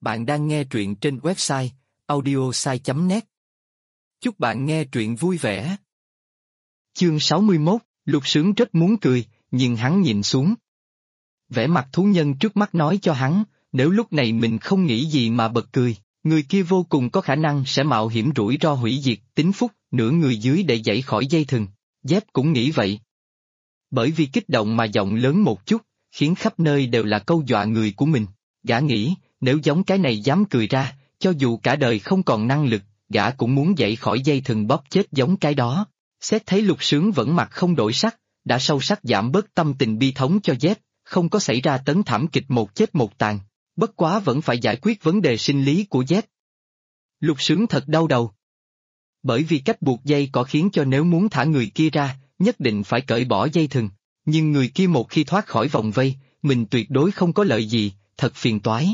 Bạn đang nghe truyện trên website audiosai.net. Chúc bạn nghe truyện vui vẻ. Chương 61, Lục Sướng rất muốn cười, nhưng hắn nhìn xuống. Vẻ mặt thú nhân trước mắt nói cho hắn, nếu lúc này mình không nghĩ gì mà bật cười, người kia vô cùng có khả năng sẽ mạo hiểm rủi ro hủy diệt tính phúc nửa người dưới để giãy khỏi dây thừng. Dép cũng nghĩ vậy. Bởi vì kích động mà giọng lớn một chút, khiến khắp nơi đều là câu dọa người của mình. Gã nghĩ, nếu giống cái này dám cười ra, cho dù cả đời không còn năng lực, gã cũng muốn giãy khỏi dây thừng bóp chết giống cái đó. Xét thấy Lục Sướng vẫn mặt không đổi sắc, đã sâu sắc giảm bớt tâm tình bi thống cho Dép, không có xảy ra tấn thảm kịch một chết một tàn. Bất quá vẫn phải giải quyết vấn đề sinh lý của Dép. Lục Sướng thật đau đầu. Bởi vì cách buộc dây cỏ khiến cho nếu muốn thả người kia ra, nhất định phải cởi bỏ dây thừng. Nhưng người kia một khi thoát khỏi vòng vây, mình tuyệt đối không có lợi gì, thật phiền toái.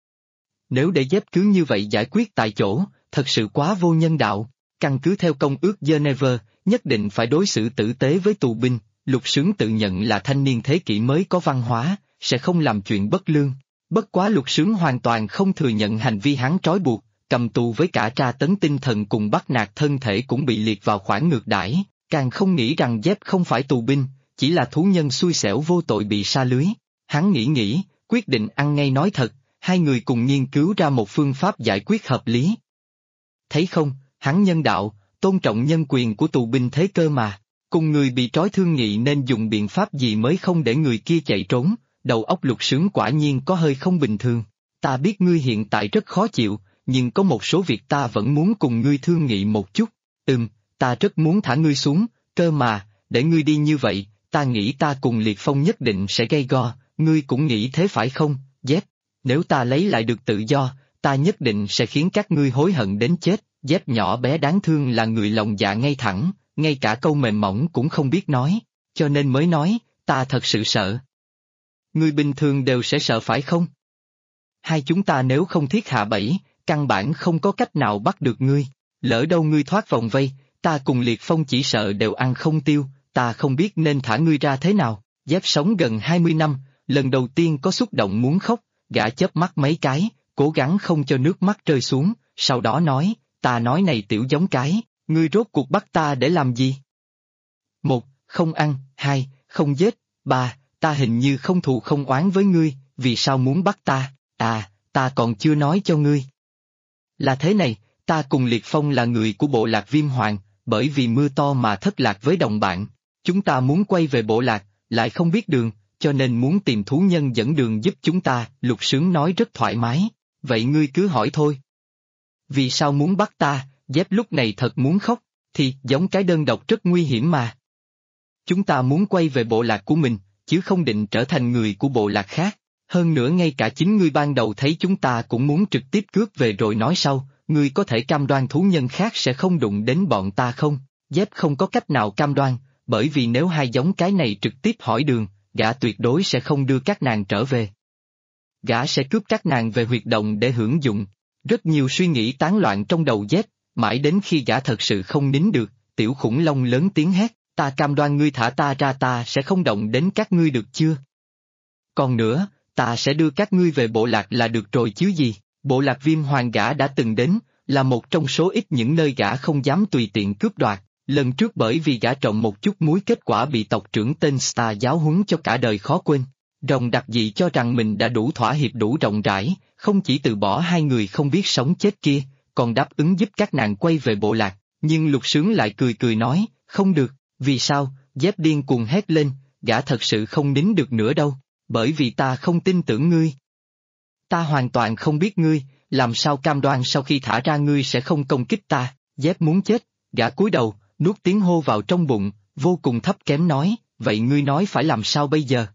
Nếu để Dép cứ như vậy giải quyết tại chỗ, thật sự quá vô nhân đạo. Căn cứ theo Công ước Geneva, nhất định phải đối xử tử tế với tù binh. Lục Sướng tự nhận là thanh niên thế kỷ mới có văn hóa, sẽ không làm chuyện bất lương. Bất quá Lục Sướng hoàn toàn không thừa nhận hành vi hắn trói buộc, cầm tù với cả tra tấn tinh thần cùng bắt nạt thân thể cũng bị liệt vào khoản ngược đãi, càng không nghĩ rằng Dép không phải tù binh, chỉ là thú nhân xui xẻo vô tội bị sa lưới. Hắn nghĩ, quyết định ăn ngay nói thật, hai người cùng nghiên cứu ra một phương pháp giải quyết hợp lý. Thấy không, hắn nhân đạo, tôn trọng nhân quyền của tù binh thế cơ mà, cùng người bị trói thương nghị nên dùng biện pháp gì mới không để người kia chạy trốn. Đầu óc Lục Sướng quả nhiên có hơi không bình thường. Ta biết ngươi hiện tại rất khó chịu, nhưng có một số việc ta vẫn muốn cùng ngươi thương nghị một chút. Ta rất muốn thả ngươi xuống, cơ mà, để ngươi đi như vậy, ta nghĩ ta cùng Liệt Phong nhất định sẽ gay go, ngươi cũng nghĩ thế phải không, Dép? Nếu ta lấy lại được tự do, ta nhất định sẽ khiến các ngươi hối hận đến chết. Dép nhỏ bé đáng thương là người lòng dạ ngay thẳng, ngay cả câu mềm mỏng cũng không biết nói, cho nên mới nói, ta thật sự sợ. Ngươi bình thường đều sẽ sợ phải không? Hai chúng ta nếu không thiết hạ bẫy, căn bản không có cách nào bắt được ngươi. Lỡ đâu ngươi thoát vòng vây, ta cùng Liệt Phong chỉ sợ đều ăn không tiêu, ta không biết nên thả ngươi ra thế nào. Dép sống gần 20 năm, lần đầu tiên có xúc động muốn khóc, gã chớp mắt mấy cái, cố gắng không cho nước mắt rơi xuống, sau đó nói, ta nói này tiểu giống cái, ngươi rốt cuộc bắt ta để làm gì? 1. Không ăn, 2. Không giết, 3. Ta hình như không thù không oán với ngươi, vì sao muốn bắt ta? Ta còn chưa nói cho ngươi. Là thế này, ta cùng Liệt Phong là người của bộ lạc Viêm Hoàng, bởi vì mưa to mà thất lạc với đồng bạn. Chúng ta muốn quay về bộ lạc, lại không biết đường, cho nên muốn tìm thú nhân dẫn đường giúp chúng ta. Lục Sướng nói rất thoải mái. Vậy ngươi cứ hỏi thôi. Vì sao muốn bắt ta? Dép lúc này thật muốn khóc, thì giống cái đơn độc rất nguy hiểm mà. Chúng ta muốn quay về bộ lạc của mình, chứ không định trở thành người của bộ lạc khác. Hơn nữa ngay cả chính ngươi ban đầu thấy chúng ta cũng muốn trực tiếp cướp về rồi nói sau, ngươi có thể cam đoan thú nhân khác sẽ không đụng đến bọn ta không? Dép không có cách nào cam đoan, bởi vì nếu hai giống cái này trực tiếp hỏi đường, gã tuyệt đối sẽ không đưa các nàng trở về. Gã sẽ cướp các nàng về huyệt động để hưởng dụng. Rất nhiều suy nghĩ tán loạn trong đầu Dép, mãi đến khi gã thật sự không nín được, tiểu khủng long lớn tiếng hét, ta cam đoan ngươi thả ta ra ta sẽ không động đến các ngươi được chưa? Còn nữa, ta sẽ đưa các ngươi về bộ lạc là được rồi chứ gì? Bộ lạc Viêm Hoàng gã đã từng đến, là một trong số ít những nơi gã không dám tùy tiện cướp đoạt. Lần trước bởi vì gã trộm một chút muối kết quả bị tộc trưởng tên Star giáo huấn cho cả đời khó quên. Rồng đặc dị cho rằng mình đã đủ thỏa hiệp đủ rộng rãi, không chỉ từ bỏ hai người không biết sống chết kia, còn đáp ứng giúp các nàng quay về bộ lạc. Nhưng Lục Sướng lại cười nói, không được, vì sao? Dép điên cuồng hét lên, gã thật sự không nín được nữa đâu, bởi vì ta không tin tưởng ngươi. Ta hoàn toàn không biết ngươi, làm sao cam đoan sau khi thả ra ngươi sẽ không công kích ta? Dép muốn chết, gã cúi đầu, nuốt tiếng hô vào trong bụng, vô cùng thấp kém nói, vậy ngươi nói phải làm sao bây giờ?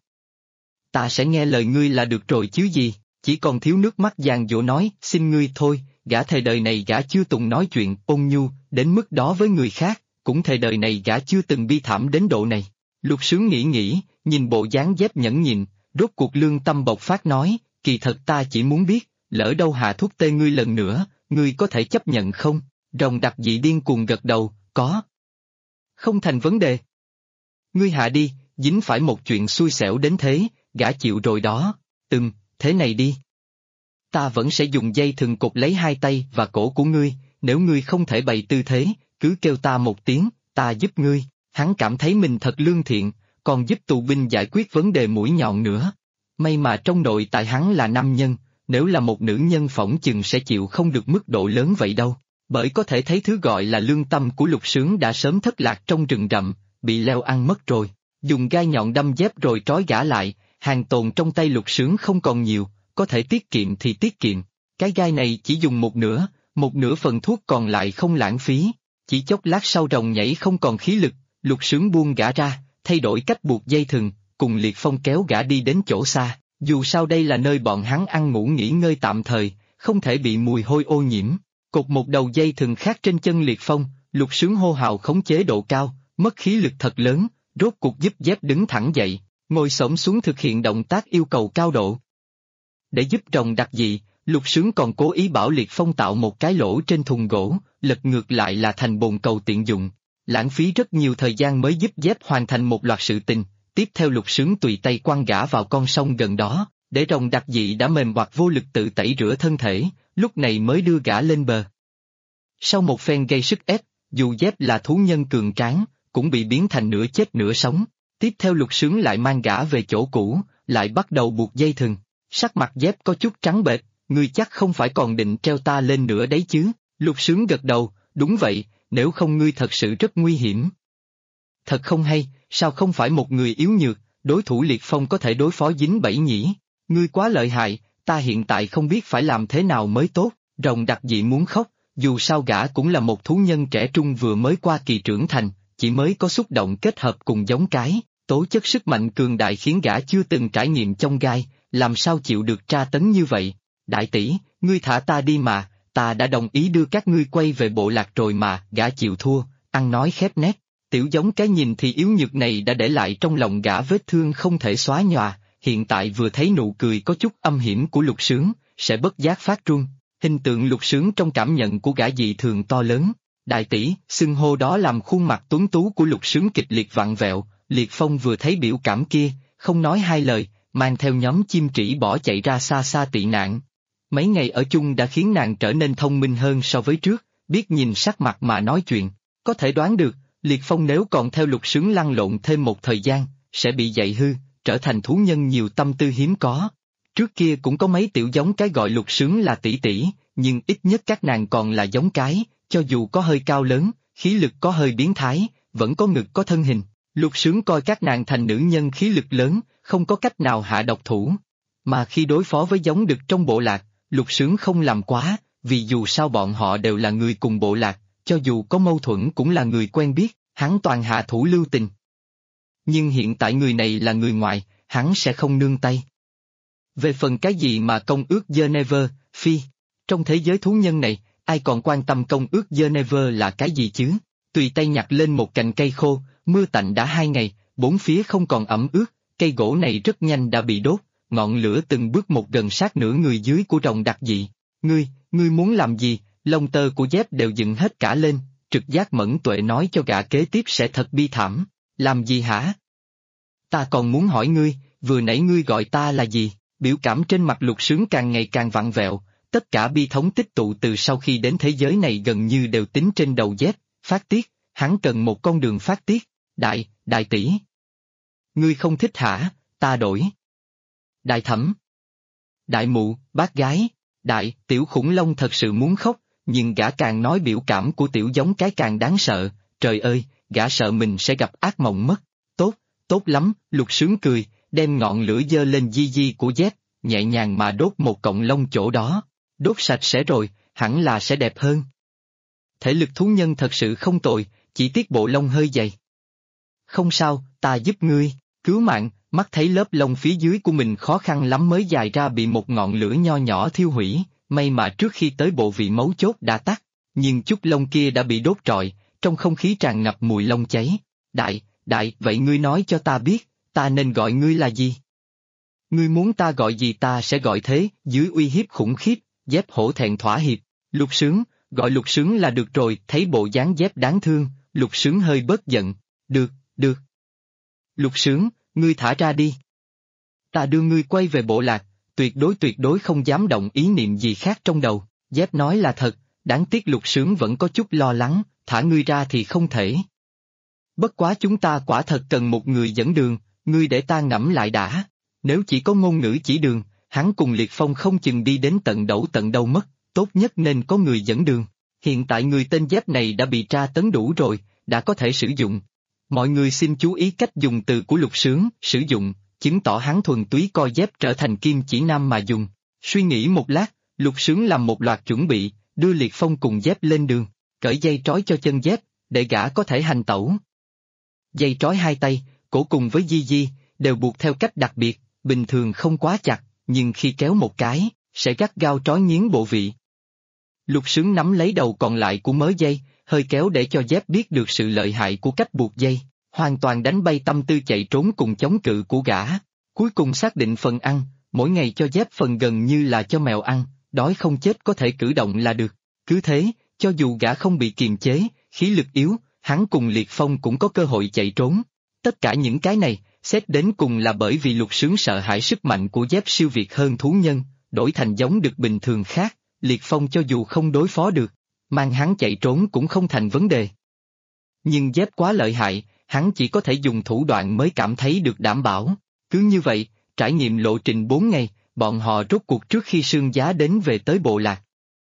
Ta sẽ nghe lời ngươi là được rồi chứ gì, chỉ còn thiếu nước mắt giàn giụa nói, xin ngươi thôi, gã thề đời này gã chưa từng nói chuyện ôn nhu, đến mức đó với người khác, cũng thề đời này gã chưa từng bi thảm đến độ này. Lục Sướng nghĩ, nhìn bộ dáng Dép nhẫn nhịn, rốt cuộc lương tâm bộc phát nói, kỳ thật ta chỉ muốn biết, lỡ đâu hạ thuốc tê ngươi lần nữa, ngươi có thể chấp nhận không? Rồng đặc dị điên cuồng gật đầu, có. Không thành vấn đề. Ngươi hạ đi, dính phải một chuyện xui xẻo đến thế, gã chịu rồi đó, thế này đi. Ta vẫn sẽ dùng dây thừng cột lấy hai tay và cổ của ngươi, nếu ngươi không thể bày tư thế, cứ kêu ta một tiếng, ta giúp ngươi. Hắn cảm thấy mình thật lương thiện, còn giúp tù binh giải quyết vấn đề mũi nhọn nữa. May mà trong đội tại hắn là nam nhân, nếu là một nữ nhân phỏng chừng sẽ chịu không được mức độ lớn vậy đâu. Bởi có thể thấy thứ gọi là lương tâm của Lục Sướng đã sớm thất lạc trong rừng rậm, bị leo ăn mất rồi. Dùng gai nhọn đâm dép rồi trói gã lại, hàng tồn trong tay Lục Sướng không còn nhiều, có thể tiết kiệm thì tiết kiệm. Cái gai này chỉ dùng một nửa phần thuốc còn lại không lãng phí. Chỉ chốc lát sau rồng nhảy không còn khí lực, Lục Sướng buông gã ra, thay đổi cách buộc dây thừng, cùng Liệt Phong kéo gã đi đến chỗ xa. Dù sao đây là nơi bọn hắn ăn ngủ nghỉ ngơi tạm thời, không thể bị mùi hôi ô nhiễm. Cột một đầu dây thừng khác trên chân Liệt Phong, Lục Sướng hô hào khống chế độ cao, mất khí lực thật lớn, rốt cuộc giúp dép đứng thẳng dậy, ngồi xổm xuống thực hiện động tác yêu cầu cao độ. Để giúp rồng đặc dị, Lục Sướng còn cố ý bảo Liệt Phong tạo một cái lỗ trên thùng gỗ, lật ngược lại là thành bồn cầu tiện dụng. Lãng phí rất nhiều thời gian mới giúp dép hoàn thành một loạt sự tình. Tiếp theo Lục Sướng tùy tay quăng gã vào con sông gần đó, để rồng đặc dị đã mềm hoặc vô lực tự tẩy rửa thân thể, lúc này mới đưa gã lên bờ. Sau một phen gây sức ép, dù dép là thú nhân cường tráng, cũng bị biến thành nửa chết nửa sống. Tiếp theo Lục Sướng lại mang gã về chỗ cũ, lại bắt đầu buộc dây thừng. Sắc mặt dép có chút trắng bệch, ngươi chắc không phải còn định treo ta lên nữa đấy chứ? Lục Sướng gật đầu, đúng vậy, nếu không ngươi thật sự rất nguy hiểm. Thật không hay, sao không phải một người yếu nhược, đối thủ Liệt Phong có thể đối phó dính bẫy nhỉ? Ngươi quá lợi hại, ta hiện tại không biết phải làm thế nào mới tốt. Rồng đặc dị muốn khóc, dù sao gã cũng là một thú nhân trẻ trung vừa mới qua kỳ trưởng thành, chỉ mới có xúc động kết hợp cùng giống cái, tố chất sức mạnh cường đại khiến gã chưa từng trải nghiệm trong gai, làm sao chịu được tra tấn như vậy. Đại tỷ, ngươi thả ta đi mà, ta đã đồng ý đưa các ngươi quay về bộ lạc rồi mà. Gã chịu thua, ăn nói khép nét. Tiểu giống cái nhìn thì yếu nhược này đã để lại trong lòng gã vết thương không thể xóa nhòa, hiện tại vừa thấy nụ cười có chút âm hiểm của Lục Sướng, sẽ bất giác phát run. Hình tượng Lục Sướng trong cảm nhận của gã dị thường to lớn. Đại tỷ, xưng hô đó làm khuôn mặt tuấn tú của Lục Sướng kịch liệt vặn vẹo. Liệt Phong vừa thấy biểu cảm kia, không nói hai lời, mang theo nhóm chim trĩ bỏ chạy ra xa xa tị nạn. Mấy ngày ở chung đã khiến nàng trở nên thông minh hơn so với trước, biết nhìn sắc mặt mà nói chuyện. Có thể đoán được, Liệt Phong nếu còn theo Lục Sướng lăn lộn thêm một thời gian, sẽ bị dạy hư, trở thành thú nhân nhiều tâm tư hiếm có. Trước kia cũng có mấy tiểu giống cái gọi Lục Sướng là tỷ tỷ, nhưng ít nhất các nàng còn là giống cái, cho dù có hơi cao lớn, khí lực có hơi biến thái, vẫn có ngực có thân hình. Lục Sướng coi các nàng thành nữ nhân khí lực lớn, không có cách nào hạ độc thủ. Mà khi đối phó với giống đực trong bộ lạc, Lục Sướng không làm quá, vì dù sao bọn họ đều là người cùng bộ lạc, cho dù có mâu thuẫn cũng là người quen biết, hắn toàn hạ thủ lưu tình. Nhưng hiện tại người này là người ngoài, hắn sẽ không nương tay. Về phần cái gì mà công ước Geneva, Phi, trong thế giới thú nhân này, ai còn quan tâm công ước Geneva là cái gì chứ? Tùy tay nhặt lên một cành cây khô, mưa tạnh đã 2 ngày, bốn phía không còn ẩm ướt, cây gỗ này rất nhanh đã bị đốt, ngọn lửa từng bước một gần sát nửa người dưới của rồng đặc dị. Ngươi muốn làm gì? Lông tơ của dép đều dựng hết cả lên, trực giác mẫn tuệ nói cho gã kế tiếp sẽ thật bi thảm. Làm gì hả? Ta còn muốn hỏi ngươi, vừa nãy ngươi gọi ta là gì? Biểu cảm trên mặt Lục Sướng càng ngày càng vặn vẹo, tất cả bi thống tích tụ từ sau khi đến thế giới này gần như đều tính trên đầu dép, phát tiết, hắn cần một con đường phát tiết. Đại tỷ. Ngươi không thích hả? Ta đổi. Đại thẩm. Đại mụ, bác gái, tiểu khủng long thật sự muốn khóc, nhưng gã càng nói biểu cảm của tiểu giống cái càng đáng sợ, trời ơi, gã sợ mình sẽ gặp ác mộng mất. Tốt lắm, Lục Sướng cười, đem ngọn lửa giơ lên di của dép, nhẹ nhàng mà đốt một cọng lông chỗ đó. Đốt sạch sẽ rồi, hẳn là sẽ đẹp hơn. Thể lực thú nhân thật sự không tồi, chỉ tiếc bộ lông hơi dày. Không sao, ta giúp ngươi, cứu mạng. Mắt thấy lớp lông phía dưới của mình khó khăn lắm mới dài ra bị một ngọn lửa nho nhỏ thiêu hủy, may mà trước khi tới bộ vị mấu chốt đã tắt, nhưng chút lông kia đã bị đốt trọi, trong không khí tràn ngập mùi lông cháy. Vậy ngươi nói cho ta biết, ta nên gọi ngươi là gì? Ngươi muốn ta gọi gì ta sẽ gọi thế, dưới uy hiếp khủng khiếp, dép hổ thẹn thỏa hiệp. Lục Sướng, gọi Lục Sướng là được rồi. Thấy bộ dáng dép đáng thương, Lục Sướng hơi bớt giận. Được. Lục Sướng, ngươi thả ra đi. Ta đưa ngươi quay về bộ lạc, tuyệt đối không dám động ý niệm gì khác trong đầu. Dép nói là thật, đáng tiếc Lục Sướng vẫn có chút lo lắng, thả ngươi ra thì không thể. Bất quá chúng ta quả thật cần một người dẫn đường, ngươi để ta ngẫm lại đã. Nếu chỉ có ngôn ngữ chỉ đường, hắn cùng Liệt Phong không chừng đi đến tận đâu mất, tốt nhất nên có người dẫn đường. Hiện tại người tên Dép này đã bị tra tấn đủ rồi, đã có thể sử dụng. Mọi người xin chú ý cách dùng từ của Lục Sướng, sử dụng, chứng tỏ hắn thuần túy coi Dép trở thành kim chỉ nam mà dùng. Suy nghĩ một lát, Lục Sướng làm một loạt chuẩn bị, đưa Liệt Phong cùng Dép lên đường, cởi dây trói cho chân Dép, để gã có thể hành tẩu. Dây trói hai tay, cổ cùng với Di Di, đều buộc theo cách đặc biệt, bình thường không quá chặt, nhưng khi kéo một cái, sẽ gắt gao trói nghiến bộ vị. Lục Sướng nắm lấy đầu còn lại của mớ dây, hơi kéo để cho Dép biết được sự lợi hại của cách buộc dây, hoàn toàn đánh bay tâm tư chạy trốn cùng chống cự của gã. Cuối cùng xác định phần ăn, mỗi ngày cho Dép phần gần như là cho mèo ăn, đói không chết có thể cử động là được. Cứ thế, cho dù gã không bị kiềm chế, khí lực yếu, hắn cùng Liệt Phong cũng có cơ hội chạy trốn. Tất cả những cái này, xét đến cùng là bởi vì Lục Sướng sợ hãi sức mạnh của Dép siêu việt hơn thú nhân, đổi thành giống được bình thường khác, Liệt Phong cho dù không đối phó được, mang hắn chạy trốn cũng không thành vấn đề. Nhưng Dép quá lợi hại, hắn chỉ có thể dùng thủ đoạn mới cảm thấy được đảm bảo. Cứ như vậy, trải nghiệm lộ trình 4 ngày, bọn họ rốt cuộc trước khi Sương Giá đến về tới bộ lạc.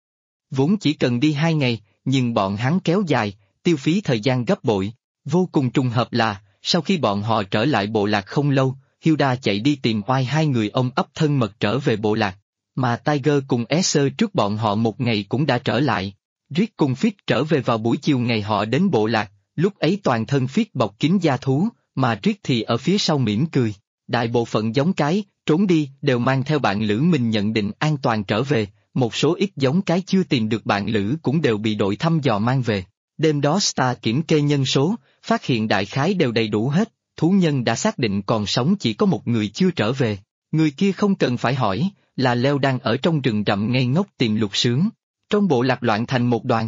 Vốn chỉ cần đi 2 ngày, nhưng bọn hắn kéo dài, tiêu phí thời gian gấp bội. Vô cùng trùng hợp là, sau khi bọn họ trở lại bộ lạc không lâu, Hilda chạy đi tìm Oai, hai người ông ấp thân mật trở về bộ lạc, mà Tiger cùng Esther trước bọn họ một ngày cũng đã trở lại. Rick cùng Fitz trở về vào buổi chiều ngày họ đến bộ lạc, lúc ấy toàn thân Fitz bọc kín da thú, mà Rick thì ở phía sau mỉm cười. Đại bộ phận giống cái, trốn đi, đều mang theo bạn lữ mình nhận định an toàn trở về, một số ít giống cái chưa tìm được bạn lữ cũng đều bị đội thăm dò mang về. Đêm đó Star kiểm kê nhân số, phát hiện đại khái đều đầy đủ hết, thú nhân đã xác định còn sống chỉ có một người chưa trở về. Người kia không cần phải hỏi, là Leo đang ở trong rừng rậm ngây ngốc tìm Lục Sướng. Trong bộ lạc loạn thành một đoàn.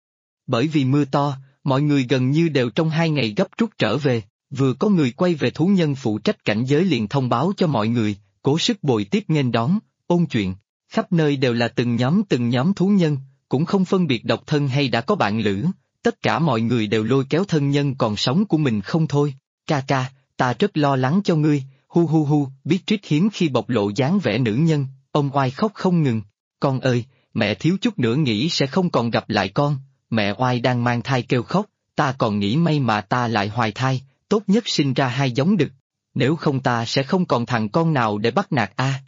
Bởi vì mưa to, mọi người gần như đều trong 2 ngày gấp rút trở về, vừa có người quay về thú nhân phụ trách cảnh giới liền thông báo cho mọi người, cố sức bồi tiếp nghênh đón, ôn chuyện. Khắp nơi đều là từng nhóm thú nhân, cũng không phân biệt độc thân hay đã có bạn lữ, tất cả mọi người đều lôi kéo thân nhân còn sống của mình không thôi. Ca ca, ta rất lo lắng cho ngươi, hu hu hu, Beatrice hiếm khi bộc lộ dáng vẻ nữ nhân, ông Oai khóc không ngừng. Con ơi, mẹ thiếu chút nữa nghĩ sẽ không còn gặp lại con, mẹ Oai đang mang thai kêu khóc, ta còn nghĩ may mà ta lại hoài thai, tốt nhất sinh ra 2 giống đực, nếu không ta sẽ không còn thằng con nào để bắt nạt a.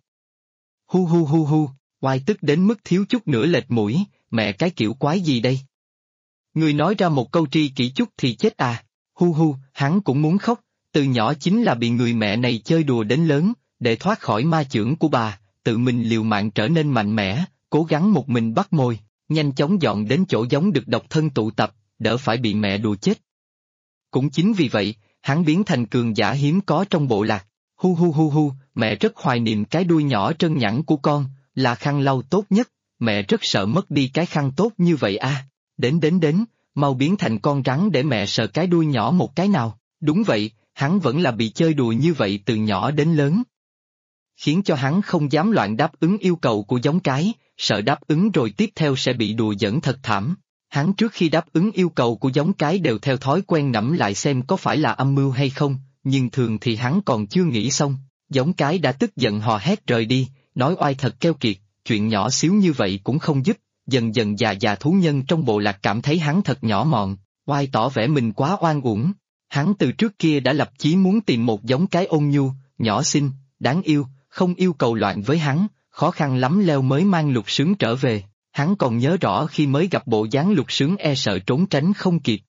Hu hu hu hu, Oai tức đến mức thiếu chút nữa lệch mũi, mẹ cái kiểu quái gì đây? Người nói ra một câu tri kỷ chút thì chết à, hu hu, hắn cũng muốn khóc, từ nhỏ chính là bị người mẹ này chơi đùa đến lớn, để thoát khỏi ma chưởng của bà, tự mình liều mạng trở nên mạnh mẽ, cố gắng một mình bắt mồi, nhanh chóng dọn đến chỗ giống được độc thân tụ tập, đỡ phải bị mẹ đùa chết. Cũng chính vì vậy, hắn biến thành cường giả hiếm có trong bộ lạc. Hu hu hu hu, mẹ rất hoài niệm cái đuôi nhỏ trơn nhẵn của con, là khăn lau tốt nhất, mẹ rất sợ mất đi cái khăn tốt như vậy a. Đến, mau biến thành con rắn để mẹ sờ cái đuôi nhỏ một cái nào. Đúng vậy, hắn vẫn là bị chơi đùa như vậy từ nhỏ đến lớn. Khiến cho hắn không dám loạn đáp ứng yêu cầu của giống cái, sợ đáp ứng rồi tiếp theo sẽ bị đùa giỡn thật thảm. Hắn trước khi đáp ứng yêu cầu của giống cái đều theo thói quen ngẫm lại xem có phải là âm mưu hay không, nhưng thường thì hắn còn chưa nghĩ xong, giống cái đã tức giận hò hét rời đi, nói Oai thật keo kiệt, chuyện nhỏ xíu như vậy cũng không giúp, dần dần già thú nhân trong bộ lạc cảm thấy hắn thật nhỏ mọn, Oai tỏ vẻ mình quá oan uổng. Hắn từ trước kia đã lập chí muốn tìm một giống cái ôn nhu, nhỏ xinh, đáng yêu, không yêu cầu loạn với hắn, khó khăn lắm Leo mới mang Lục Sướng trở về. Hắn còn nhớ rõ khi mới gặp bộ dáng Lục Sướng e sợ trốn tránh không kịp.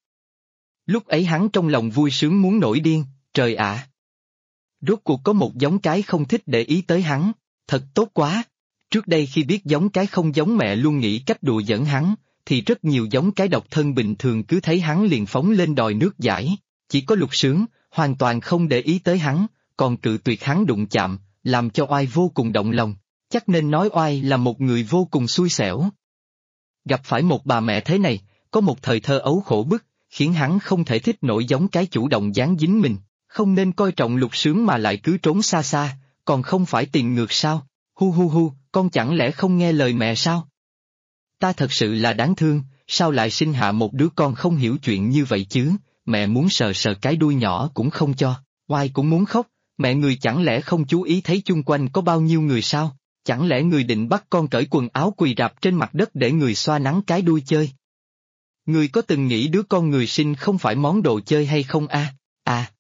Lúc ấy hắn trong lòng vui sướng muốn nổi điên, trời ạ! Rốt cuộc có một giống cái không thích để ý tới hắn, thật tốt quá! Trước đây khi biết giống cái không giống mẹ luôn nghĩ cách đùa giỡn hắn, thì rất nhiều giống cái độc thân bình thường cứ thấy hắn liền phóng lên đòi nước giải, chỉ có Lục Sướng, hoàn toàn không để ý tới hắn, còn cự tuyệt hắn đụng chạm, làm cho Oai vô cùng động lòng. Chắc nên nói Oai là một người vô cùng xui xẻo. Gặp phải một bà mẹ thế này, có một thời thơ ấu khổ bức, khiến hắn không thể thích nổi giống cái chủ động dán dính mình, không nên coi trọng Lục Sướng mà lại cứ trốn xa xa, còn không phải tìm ngược sao? Hu hu hu, con chẳng lẽ không nghe lời mẹ sao? Ta thật sự là đáng thương, sao lại sinh hạ một đứa con không hiểu chuyện như vậy chứ, mẹ muốn sờ sờ cái đuôi nhỏ cũng không cho, oai cũng muốn khóc, mẹ người chẳng lẽ không chú ý thấy chung quanh có bao nhiêu người sao? Chẳng lẽ người định bắt con cởi quần áo quỳ rạp trên mặt đất để người xoa nắng cái đuôi chơi? Người có từng nghĩ đứa con người sinh không phải món đồ chơi hay không a? À.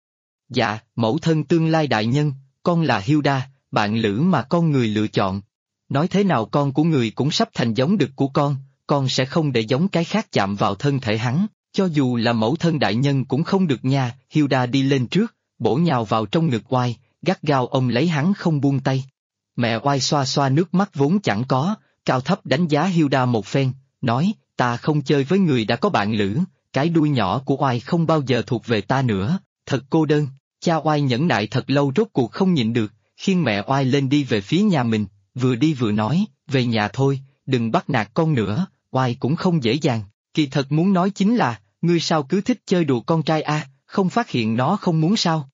Dạ, mẫu thân tương lai đại nhân, con là Hilda, bạn lữ mà con người lựa chọn. Nói thế nào con của người cũng sắp thành giống đực của con sẽ không để giống cái khác chạm vào thân thể hắn, cho dù là mẫu thân đại nhân cũng không được nha. Hilda đi lên trước, bổ nhào vào trong ngực oai, gắt gao ôm lấy hắn không buông tay. Mẹ oai xoa xoa nước mắt vốn chẳng có, cao thấp đánh giá Hilda một phen, nói, ta không chơi với người đã có bạn lữ, cái đuôi nhỏ của oai không bao giờ thuộc về ta nữa, thật cô đơn. Cha oai nhẫn nại thật lâu rốt cuộc không nhịn được, khiêng mẹ oai lên đi về phía nhà mình, vừa đi vừa nói, về nhà thôi, đừng bắt nạt con nữa, oai cũng không dễ dàng, kỳ thật muốn nói chính là, ngươi sao cứ thích chơi đùa con trai a, không phát hiện nó không muốn sao?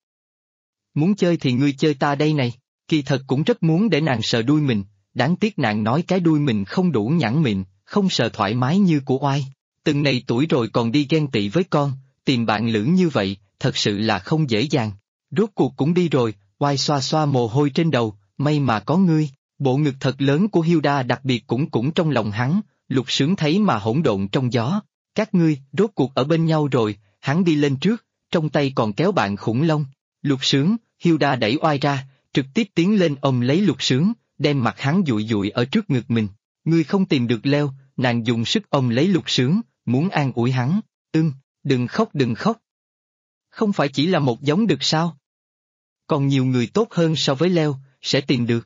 Muốn chơi thì ngươi chơi ta đây này, kỳ thật cũng rất muốn để nàng sờ đuôi mình, đáng tiếc nàng nói cái đuôi mình không đủ nhẵn mịn, không sờ thoải mái như của oai, từng này tuổi rồi còn đi ghen tị với con, tìm bạn lữ như vậy, thật sự là không dễ dàng. Rốt cuộc cũng đi rồi, oai xoa xoa mồ hôi trên đầu, may mà có ngươi, bộ ngực thật lớn của Hilda đặc biệt cũng trong lòng hắn, Lục Sướng thấy mà hỗn độn trong gió. Các ngươi, rốt cuộc ở bên nhau rồi, hắn đi lên trước, trong tay còn kéo bạn khủng long. Lục Sướng, Hilda đẩy oai ra, trực tiếp tiến lên ôm lấy Lục Sướng, đem mặt hắn dụi dụi ở trước ngực mình. Ngươi không tìm được leo, nàng dùng sức ôm lấy Lục Sướng, muốn an ủi hắn. Đừng khóc đừng khóc. Không phải chỉ là một giống đực sao? Còn nhiều người tốt hơn so với leo, sẽ tìm được.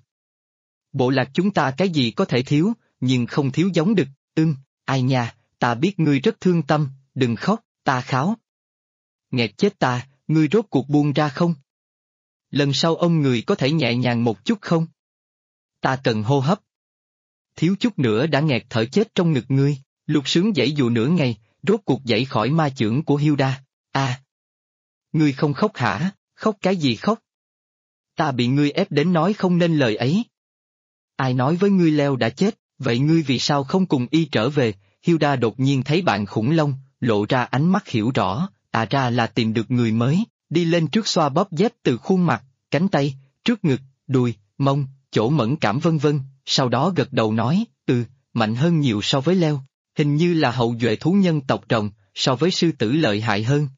Bộ lạc chúng ta cái gì có thể thiếu, nhưng không thiếu giống đực. Ai nha, ta biết ngươi rất thương tâm, đừng khóc, ta kháo. Nghẹt chết ta, ngươi rốt cuộc buông ra không? Lần sau ông người có thể nhẹ nhàng một chút không? Ta cần hô hấp. Thiếu chút nữa đã nghẹt thở chết trong ngực ngươi. Lục Sướng giãy dụa nửa ngày, rốt cuộc giãy khỏi ma chưởng của Hilda. Ngươi không khóc hả? Khóc cái gì khóc? Ta bị ngươi ép đến nói không nên lời ấy. Ai nói với ngươi leo đã chết, vậy ngươi vì sao không cùng y trở về? Hilda đột nhiên thấy bạn khủng long, lộ ra ánh mắt hiểu rõ, ra là tìm được người mới, đi lên trước xoa bóp dép từ khuôn mặt, cánh tay, trước ngực, đùi, mông, chỗ mẫn cảm vân vân, sau đó gật đầu nói, mạnh hơn nhiều so với leo, hình như là hậu duệ thú nhân tộc rồng, so với sư tử lợi hại hơn.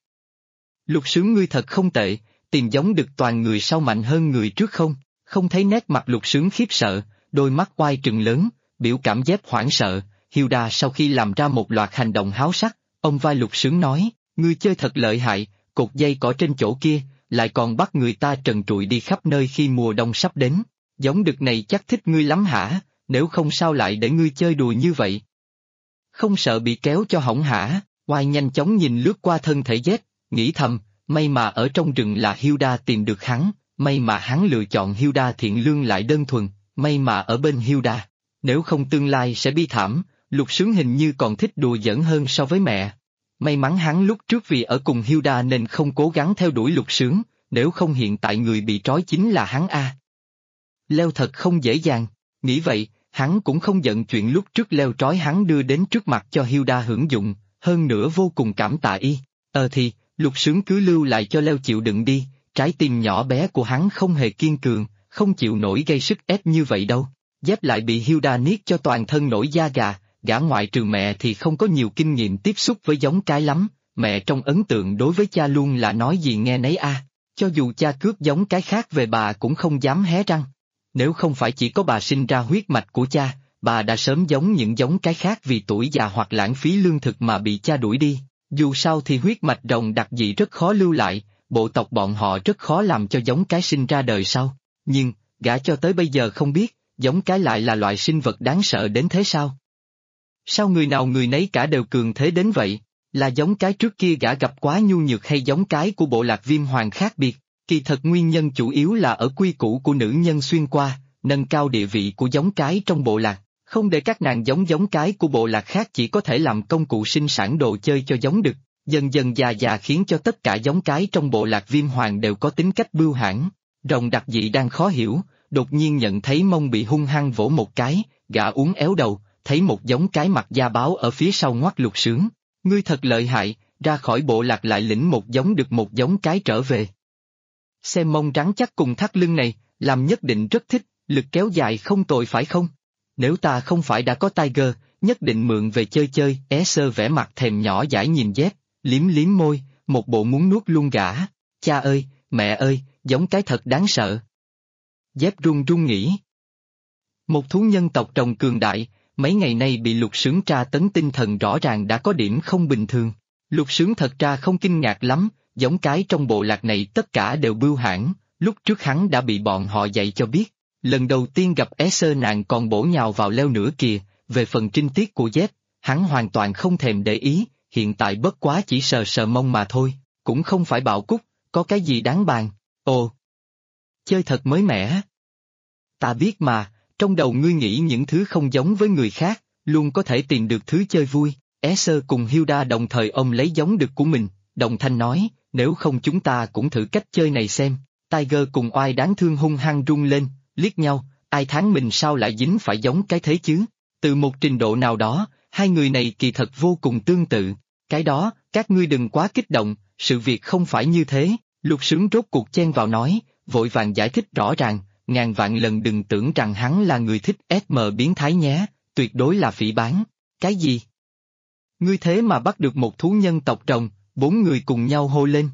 Lục Sướng ngươi thật không tệ, tìm giống được toàn người sau mạnh hơn người trước không? Không thấy nét mặt Lục Sướng khiếp sợ, đôi mắt oai trừng lớn, biểu cảm dép hoảng sợ. Hilda sau khi làm ra một loạt hành động háo sắc, ông vai Lục Sướng nói, ngươi chơi thật lợi hại, cột dây cỏ trên chỗ kia, lại còn bắt người ta trần trụi đi khắp nơi khi mùa đông sắp đến. Giống đực này chắc thích ngươi lắm hả, nếu không sao lại để ngươi chơi đùa như vậy? Không sợ bị kéo cho hỏng hả? Oai nhanh chóng nhìn lướt qua thân thể dép, nghĩ thầm, may mà ở trong rừng là Hilda tìm được hắn, may mà hắn lựa chọn Hilda thiện lương lại đơn thuần, may mà ở bên Hilda, nếu không tương lai sẽ bi thảm. Lục Sướng hình như còn thích đùa giỡn hơn so với mẹ. May mắn hắn lúc trước vì ở cùng Hilda nên không cố gắng theo đuổi Lục Sướng, nếu không hiện tại người bị trói chính là hắn a. Leo thật không dễ dàng, nghĩ vậy, hắn cũng không giận chuyện lúc trước leo trói hắn đưa đến trước mặt cho Hilda hưởng dụng, hơn nữa vô cùng cảm tạ y. Thì, Lục Sướng cứ lưu lại cho leo chịu đựng đi, trái tim nhỏ bé của hắn không hề kiên cường, không chịu nổi gây sức ép như vậy đâu. Dép lại bị Hilda niết cho toàn thân nổi da gà, gã ngoại trừ mẹ thì không có nhiều kinh nghiệm tiếp xúc với giống cái lắm, mẹ trong ấn tượng đối với cha luôn là nói gì nghe nấy cho dù cha cướp giống cái khác về bà cũng không dám hé răng. Nếu không phải chỉ có bà sinh ra huyết mạch của cha, bà đã sớm giống những giống cái khác vì tuổi già hoặc lãng phí lương thực mà bị cha đuổi đi. Dù sao thì huyết mạch rồng đặc dị rất khó lưu lại, bộ tộc bọn họ rất khó làm cho giống cái sinh ra đời sau. Nhưng, gã cho tới bây giờ không biết, giống cái lại là loại sinh vật đáng sợ đến thế sao? Sao người nào người nấy cả đều cường thế đến vậy? Là giống cái trước kia gã gặp quá nhu nhược hay giống cái của bộ lạc Viêm Hoàng khác biệt? Kỳ thật nguyên nhân chủ yếu là ở quy củ của nữ nhân xuyên qua, nâng cao địa vị của giống cái trong bộ lạc, không để các nàng giống cái của bộ lạc khác chỉ có thể làm công cụ sinh sản đồ chơi cho giống đực, dần dần già khiến cho tất cả giống cái trong bộ lạc Viêm Hoàng đều có tính cách bưu hãn. Rồng đặc dị đang khó hiểu, đột nhiên nhận thấy mông bị hung hăng vỗ một cái, gã uốn éo đầu, thấy một giống cái mặt da báo ở phía sau ngoắt Lục Sướng. Ngươi thật lợi hại, ra khỏi bộ lạc lại lĩnh một giống được một giống cái trở về. Xem mông rắn chắc cùng thắt lưng này, làm nhất định rất thích, lực kéo dài không tồi phải không? Nếu ta không phải đã có Tiger, nhất định mượn về chơi chơi. Sơ vẽ mặt thèm nhỏ dãi nhìn dép, liếm liếm môi, một bộ muốn nuốt luôn gã. Cha ơi, mẹ ơi, giống cái thật đáng sợ. Dép run run nghĩ. Một thú nhân tộc trồng cường đại, mấy ngày nay bị Lục Sướng tra tấn tinh thần rõ ràng đã có điểm không bình thường. Lục Sướng thật ra không kinh ngạc lắm, giống cái trong bộ lạc này tất cả đều bưu hãn, lúc trước hắn đã bị bọn họ dạy cho biết. Lần đầu tiên gặp Sơ nàng còn bổ nhào vào leo nữa kìa, về phần trinh tiết của dép, hắn hoàn toàn không thèm để ý, hiện tại bất quá chỉ sờ sờ mông mà thôi, cũng không phải bạo cúc, có cái gì đáng bàn. Ồ! Chơi thật mới mẻ. Ta biết mà, trong đầu ngươi nghĩ những thứ không giống với người khác, luôn có thể tìm được thứ chơi vui. Sơ cùng Hilda đồng thời ôm lấy giống đực của mình, đồng thanh nói, nếu không chúng ta cũng thử cách chơi này xem. Tiger cùng oai đáng thương hung hăng rung lên, liếc nhau, ai thán mình sao lại dính phải giống cái thế chứ? Từ một trình độ nào đó, hai người này kỳ thật vô cùng tương tự. Cái đó, các ngươi đừng quá kích động, sự việc không phải như thế. Lục Sướng rốt cuộc chen vào nói, vội vàng giải thích rõ ràng, ngàn vạn lần đừng tưởng rằng hắn là người thích SM biến thái nhé, tuyệt đối là phỉ báng. Cái gì? Ngươi thế mà bắt được một thú nhân tộc rồng, 4 người cùng nhau hô lên.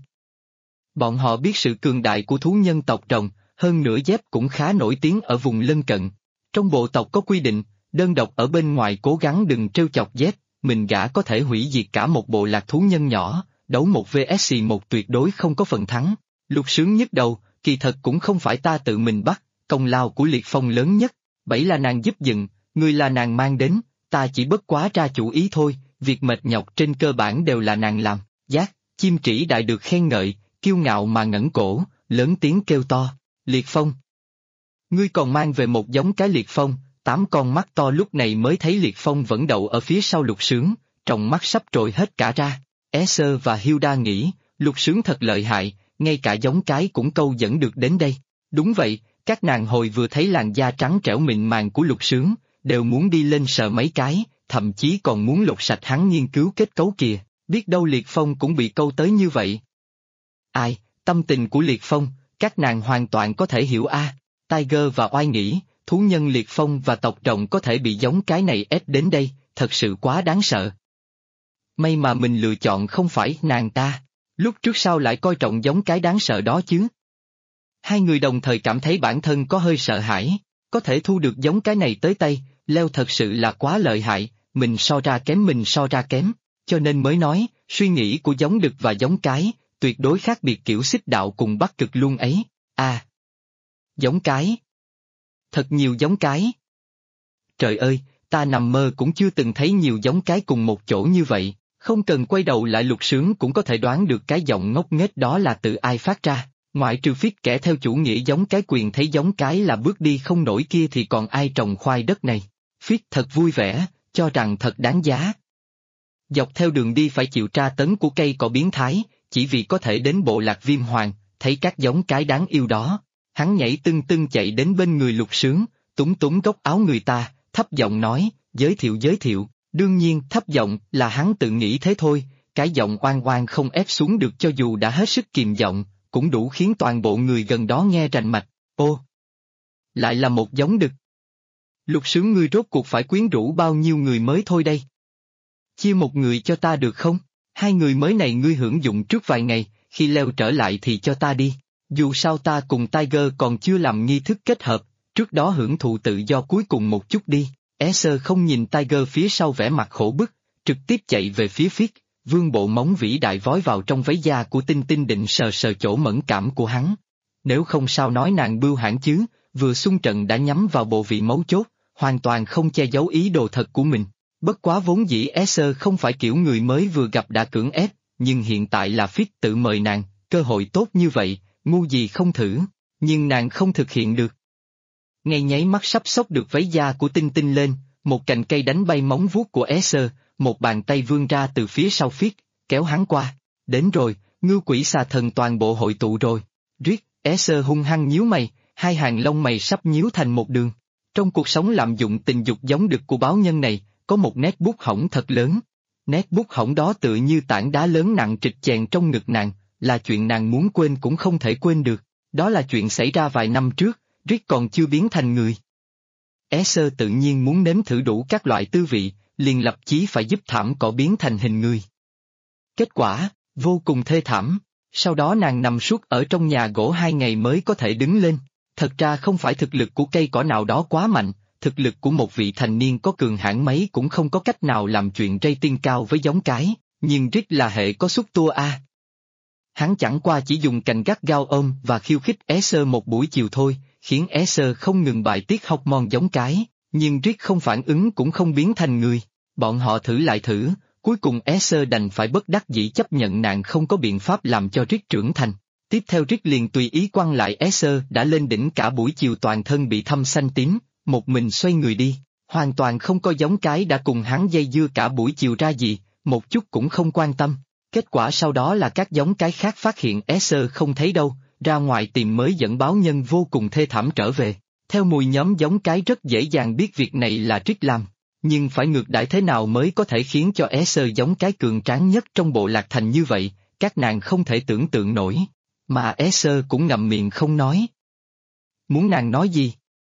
Bọn họ biết sự cường đại của thú nhân tộc rồng, hơn nữa dép cũng khá nổi tiếng ở vùng lân cận. Trong bộ tộc có quy định, đơn độc ở bên ngoài cố gắng đừng trêu chọc dép, mình gã có thể hủy diệt cả một bộ lạc thú nhân nhỏ, đấu một vs một tuyệt đối không có phần thắng. Lục Sướng nhức đầu, kỳ thật cũng không phải ta tự mình bắt, công lao của Liệt Phong lớn nhất, 7 là nàng giúp dựng, người là nàng mang đến, ta chỉ bất quá ra chủ ý thôi, việc mệt nhọc trên cơ bản đều là nàng làm. Giác, chim trĩ đại được khen ngợi, kiêu ngạo mà ngẩng cổ, lớn tiếng kêu to, Liệt Phong. Ngươi còn mang về một giống cái Liệt Phong, 8 con mắt to lúc này mới thấy Liệt Phong vẫn đậu ở phía sau Lục Sướng, trong mắt sắp trồi hết cả ra. Sơ và Hilda nghĩ, Lục Sướng thật lợi hại, ngay cả giống cái cũng câu dẫn được đến đây. Đúng vậy, các nàng hồi vừa thấy làn da trắng trẻo mịn màng của Lục Sướng, đều muốn đi lên sờ mấy cái, thậm chí còn muốn lột sạch hắn nghiên cứu kết cấu kìa, biết đâu Liệt Phong cũng bị câu tới như vậy. Ai, tâm tình của Liệt Phong, các nàng hoàn toàn có thể hiểu a. Tiger và oai nghĩ, thú nhân Liệt Phong và tộc rồng có thể bị giống cái này ép đến đây, thật sự quá đáng sợ. May mà mình lựa chọn không phải nàng ta, lúc trước sao lại coi trọng giống cái đáng sợ đó chứ? Hai người đồng thời cảm thấy bản thân có hơi sợ hãi, có thể thu được giống cái này tới tay, leo thật sự là quá lợi hại, mình so ra kém, cho nên mới nói, suy nghĩ của giống đực và giống cái, tuyệt đối khác biệt kiểu xích đạo cùng Bắc Cực luôn ấy. À! Giống cái! Thật nhiều giống cái! Trời ơi, ta nằm mơ cũng chưa từng thấy nhiều giống cái cùng một chỗ như vậy, không cần quay đầu lại Lục Sướng cũng có thể đoán được cái giọng ngốc nghếch đó là từ ai phát ra, ngoại trừ Phiết kẻ theo chủ nghĩa giống cái quyền thấy giống cái là bước đi không nổi kia thì còn ai trồng khoai đất này. Phiết thật vui vẻ, cho rằng thật đáng giá. Dọc theo đường đi phải chịu tra tấn của cây cỏ biến thái, chỉ vì có thể đến bộ lạc Viêm Hoàng, thấy các giống cái đáng yêu đó. Hắn nhảy tưng tưng chạy đến bên người Lục Sướng, túm túm góc áo người ta, thấp giọng nói, giới thiệu, đương nhiên thấp giọng là hắn tự nghĩ thế thôi, cái giọng oan oan không ép xuống được cho dù đã hết sức kìm giọng, cũng đủ khiến toàn bộ người gần đó nghe rành mạch. Ô! Lại là một giống đực. Lục Sướng ngươi rốt cuộc phải quyến rũ bao nhiêu người mới thôi đây? Chia một người cho ta được không? 2 người mới này ngươi hưởng dụng trước vài ngày, khi leo trở lại thì cho ta đi. Dù sao ta cùng Tiger còn chưa làm nghi thức kết hợp, trước đó hưởng thụ tự do cuối cùng một chút đi. Sơ không nhìn Tiger phía sau vẻ mặt khổ bức, trực tiếp chạy về phía Phiết, vươn bộ móng vĩ đại vói vào trong váy da của Tinh Tinh định sờ sờ chỗ mẫn cảm của hắn. Nếu không sao nói nàng bưu hãn chứ, vừa xung trận đã nhắm vào bộ vị mấu chốt, hoàn toàn không che giấu ý đồ thật của mình. Bất quá vốn dĩ Sơ không phải kiểu người mới vừa gặp đã cưỡng ép, nhưng hiện tại là Phiết tự mời nàng, cơ hội tốt như vậy, ngu gì không thử, nhưng nàng không thực hiện được. Ngay nháy mắt sắp xốc được váy da của Tinh Tinh lên, một cành cây đánh bay móng vuốt của Sơ, một bàn tay vươn ra từ phía sau Phiết, kéo hắn qua. Đến rồi, ngưu quỷ xà thần toàn bộ hội tụ rồi. Riết, Sơ hung hăng nhíu mày, Hai hàng lông mày sắp nhíu thành một đường. Trong cuộc sống lạm dụng tình dục giống đực của báo nhân này, có một nét bút hỏng thật lớn. Nét bút hỏng đó tựa như tảng đá lớn nặng trịch chèn trong ngực nàng, là chuyện nàng muốn quên cũng không thể quên được. Đó là chuyện xảy ra vài năm trước, Rick còn chưa biến thành người. Esther tự nhiên muốn nếm thử đủ các loại tư vị, liền lập chí phải giúp thảm cỏ biến thành hình người. Kết quả, vô cùng thê thảm. Sau đó nàng nằm suốt ở trong nhà gỗ 2 ngày mới có thể đứng lên. Thật ra không phải thực lực của cây cỏ nào đó quá mạnh, thực lực của một vị thành niên có cường hãn mấy cũng không có cách nào làm chuyện rating cao với giống cái, nhưng Rick là hệ có xúc tua A. Hắn chẳng qua chỉ dùng cành gắt gao ôm và khiêu khích Esther một buổi chiều thôi, khiến Esther không ngừng bài tiết hormone giống cái, nhưng Rick không phản ứng cũng không biến thành người. Bọn họ thử lại thử, cuối cùng Esther đành phải bất đắc dĩ chấp nhận nàng không có biện pháp làm cho Rick trưởng thành. Tiếp theo Rick liền tùy ý quăng lại Esther đã lên đỉnh cả buổi chiều toàn thân bị thâm xanh tím, một mình xoay người đi, hoàn toàn không có giống cái đã cùng hắn dây dưa cả buổi chiều ra gì, một chút cũng không quan tâm. Kết quả sau đó là các giống cái khác phát hiện Esther không thấy đâu, ra ngoài tìm mới dẫn báo nhân vô cùng thê thảm trở về. Theo mùi nhóm giống cái rất dễ dàng biết việc này là Rick làm, nhưng phải ngược đãi thế nào mới có thể khiến cho Esther giống cái cường tráng nhất trong bộ lạc thành như vậy, các nàng không thể tưởng tượng nổi. Mà Esther cũng ngậm miệng không nói. Muốn nàng nói gì?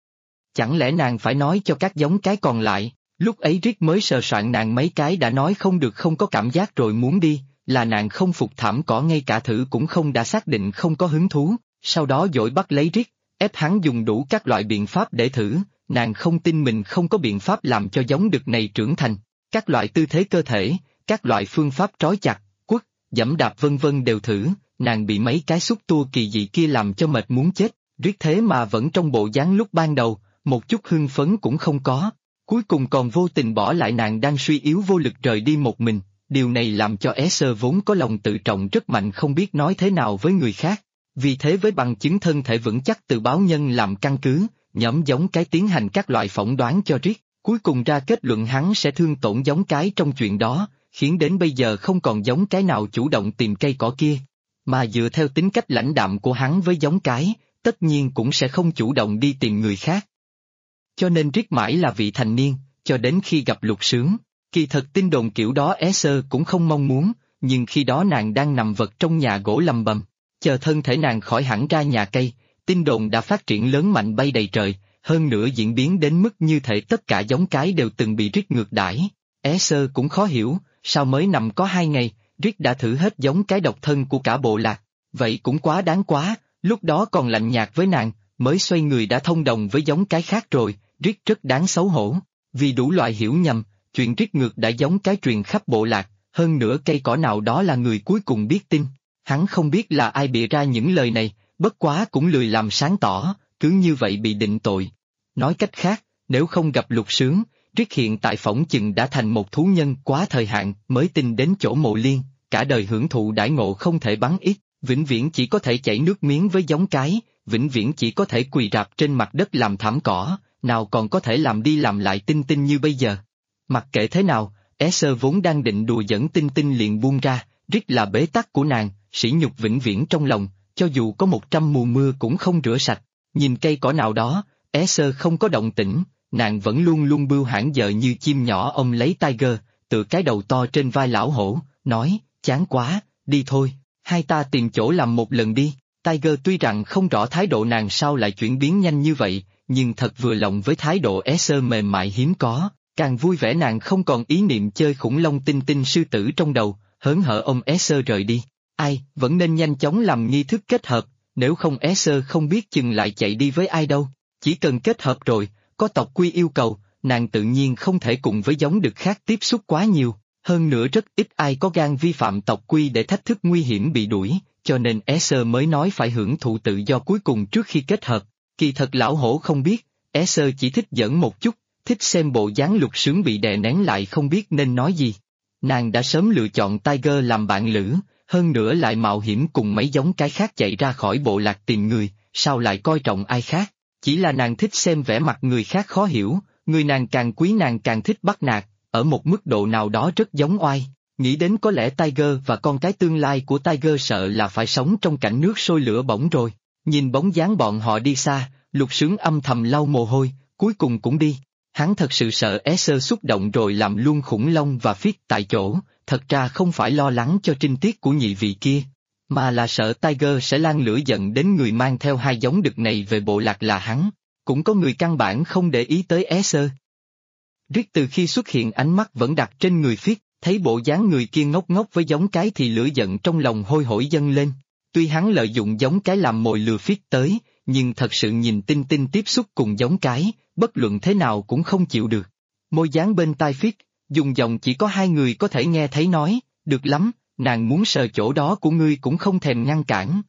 Chẳng lẽ nàng phải nói cho các giống cái còn lại, lúc ấy Rick mới sờ soạn nàng mấy cái đã nói không được không có cảm giác rồi muốn đi, là nàng không phục thảm cỏ ngay cả thử cũng không đã xác định không có hứng thú, sau đó dội bắt lấy Rick, ép hắn dùng đủ các loại biện pháp để thử, nàng không tin mình không có biện pháp làm cho giống đực này trưởng thành, các loại tư thế cơ thể, các loại phương pháp trói chặt, quất, giẫm đạp vân vân đều thử. Nàng bị mấy cái xúc tua kỳ dị kia làm cho mệt muốn chết, Rick thế mà vẫn trong bộ dáng lúc ban đầu, một chút hưng phấn cũng không có. Cuối cùng còn vô tình bỏ lại nàng đang suy yếu vô lực rời đi một mình, điều này làm cho Esther vốn có lòng tự trọng rất mạnh không biết nói thế nào với người khác. Vì thế với bằng chứng thân thể vững chắc từ báo nhân làm căn cứ, nhóm giống cái tiến hành các loại phỏng đoán cho Rick, cuối cùng ra kết luận hắn sẽ thương tổn giống cái trong chuyện đó, khiến đến bây giờ không còn giống cái nào chủ động tìm cây cỏ kia. Mà dựa theo tính cách lãnh đạm của hắn với giống cái, tất nhiên cũng sẽ không chủ động đi tìm người khác. Cho nên Rick mãi là vị thành niên, cho đến khi gặp Lục Sướng. Kỳ thật tin đồn kiểu đó Esther cũng không mong muốn, nhưng khi đó nàng đang nằm vật trong nhà gỗ lầm bầm, chờ thân thể nàng khỏi hẳn ra nhà cây, tin đồn đã phát triển lớn mạnh bay đầy trời, hơn nữa diễn biến đến mức như thể tất cả giống cái đều từng bị Rick ngược đãi. Esther cũng khó hiểu, sao mới nằm có 2 ngày, Rick đã thử hết giống cái độc thân của cả bộ lạc, vậy cũng quá đáng quá, lúc đó còn lạnh nhạt với nàng, mới xoay người đã thông đồng với giống cái khác rồi, Rick rất đáng xấu hổ, vì đủ loại hiểu nhầm, chuyện Rick ngược đã giống cái truyền khắp bộ lạc, hơn nữa cây cỏ nào đó là người cuối cùng biết tin, hắn không biết là ai bịa ra những lời này, bất quá cũng lười làm sáng tỏ, cứ như vậy bị định tội. Nói cách khác, nếu không gặp Lục Sướng, Rick hiện tại phỏng chừng đã thành một thú nhân quá thời hạn mới tin đến chỗ Mộ Liên, cả đời hưởng thụ đãi ngộ không thể bắn ít, vĩnh viễn chỉ có thể chảy nước miếng với giống cái, vĩnh viễn chỉ có thể quỳ rạp trên mặt đất làm thảm cỏ, nào còn có thể làm đi làm lại Tinh Tinh như bây giờ. Mặc kệ thế nào, Esther vốn đang định đùa giỡn Tinh Tinh liền buông ra, Rick là bế tắc của nàng, sỉ nhục vĩnh viễn trong lòng, cho dù có 100 mùa mưa cũng không rửa sạch. Nhìn cây cỏ nào đó, Esther không có động tĩnh, nàng vẫn luôn luôn bưu hãn vợ như chim nhỏ ôm lấy Tiger, tựa cái đầu to trên vai lão hổ, nói, chán quá, đi thôi, hai ta tìm chỗ làm một lần đi. Tiger tuy rằng không rõ thái độ nàng sao lại chuyển biến nhanh như vậy, nhưng thật vừa lòng với thái độ Esther mềm mại hiếm có, càng vui vẻ nàng không còn ý niệm chơi khủng long Tinh Tinh sư tử trong đầu, hớn hở ôm Esther rời đi. Ai, vẫn nên nhanh chóng làm nghi thức kết hợp, nếu không Esther không biết chừng lại chạy đi với ai đâu, chỉ cần kết hợp rồi, có tộc quy yêu cầu, nàng tự nhiên không thể cùng với giống đực khác tiếp xúc quá nhiều, hơn nữa rất ít ai có gan vi phạm tộc quy để thách thức nguy hiểm bị đuổi, cho nên Esther mới nói phải hưởng thụ tự do cuối cùng trước khi kết hợp. Kỳ thật lão hổ không biết, Esther chỉ thích giỡn một chút, thích xem bộ dáng Lục Sướng bị đè nén lại không biết nên nói gì. Nàng đã sớm lựa chọn Tiger làm bạn lữ, hơn nữa lại mạo hiểm cùng mấy giống cái khác chạy ra khỏi bộ lạc tìm người, sao lại coi trọng ai khác, chỉ là nàng thích xem vẻ mặt người khác khó hiểu, người nàng càng quý nàng càng thích bắt nạt, ở một mức độ nào đó rất giống oai. Nghĩ đến có lẽ Tiger và con cái tương lai của Tiger sợ là phải sống trong cảnh nước sôi lửa bỏng rồi. Nhìn bóng dáng bọn họ đi xa, Lục Sướng âm thầm lau mồ hôi, cuối cùng cũng đi. Hắn thật sự sợ Sơ xúc động rồi làm luôn khủng long và Phiết tại chỗ, thật ra không phải lo lắng cho trinh tiết của nhị vị kia, mà là sợ Tiger sẽ lan lửa giận đến người mang theo hai giống đực này về bộ lạc là hắn. Cũng có người căn bản không để ý tới Sơ. Rick từ khi xuất hiện ánh mắt vẫn đặt trên người Phiết, thấy bộ dáng người kia ngốc ngốc với giống cái thì lửa giận trong lòng hôi hổi dâng lên. Tuy hắn lợi dụng giống cái làm mồi lừa Phiết tới, nhưng thật sự nhìn Tinh Tinh tiếp xúc cùng giống cái, bất luận thế nào cũng không chịu được. Môi dán bên tai Phiết, dùng giọng chỉ có hai người có thể nghe thấy nói, được lắm, nàng muốn sờ chỗ đó của ngươi cũng không thèm ngăn cản.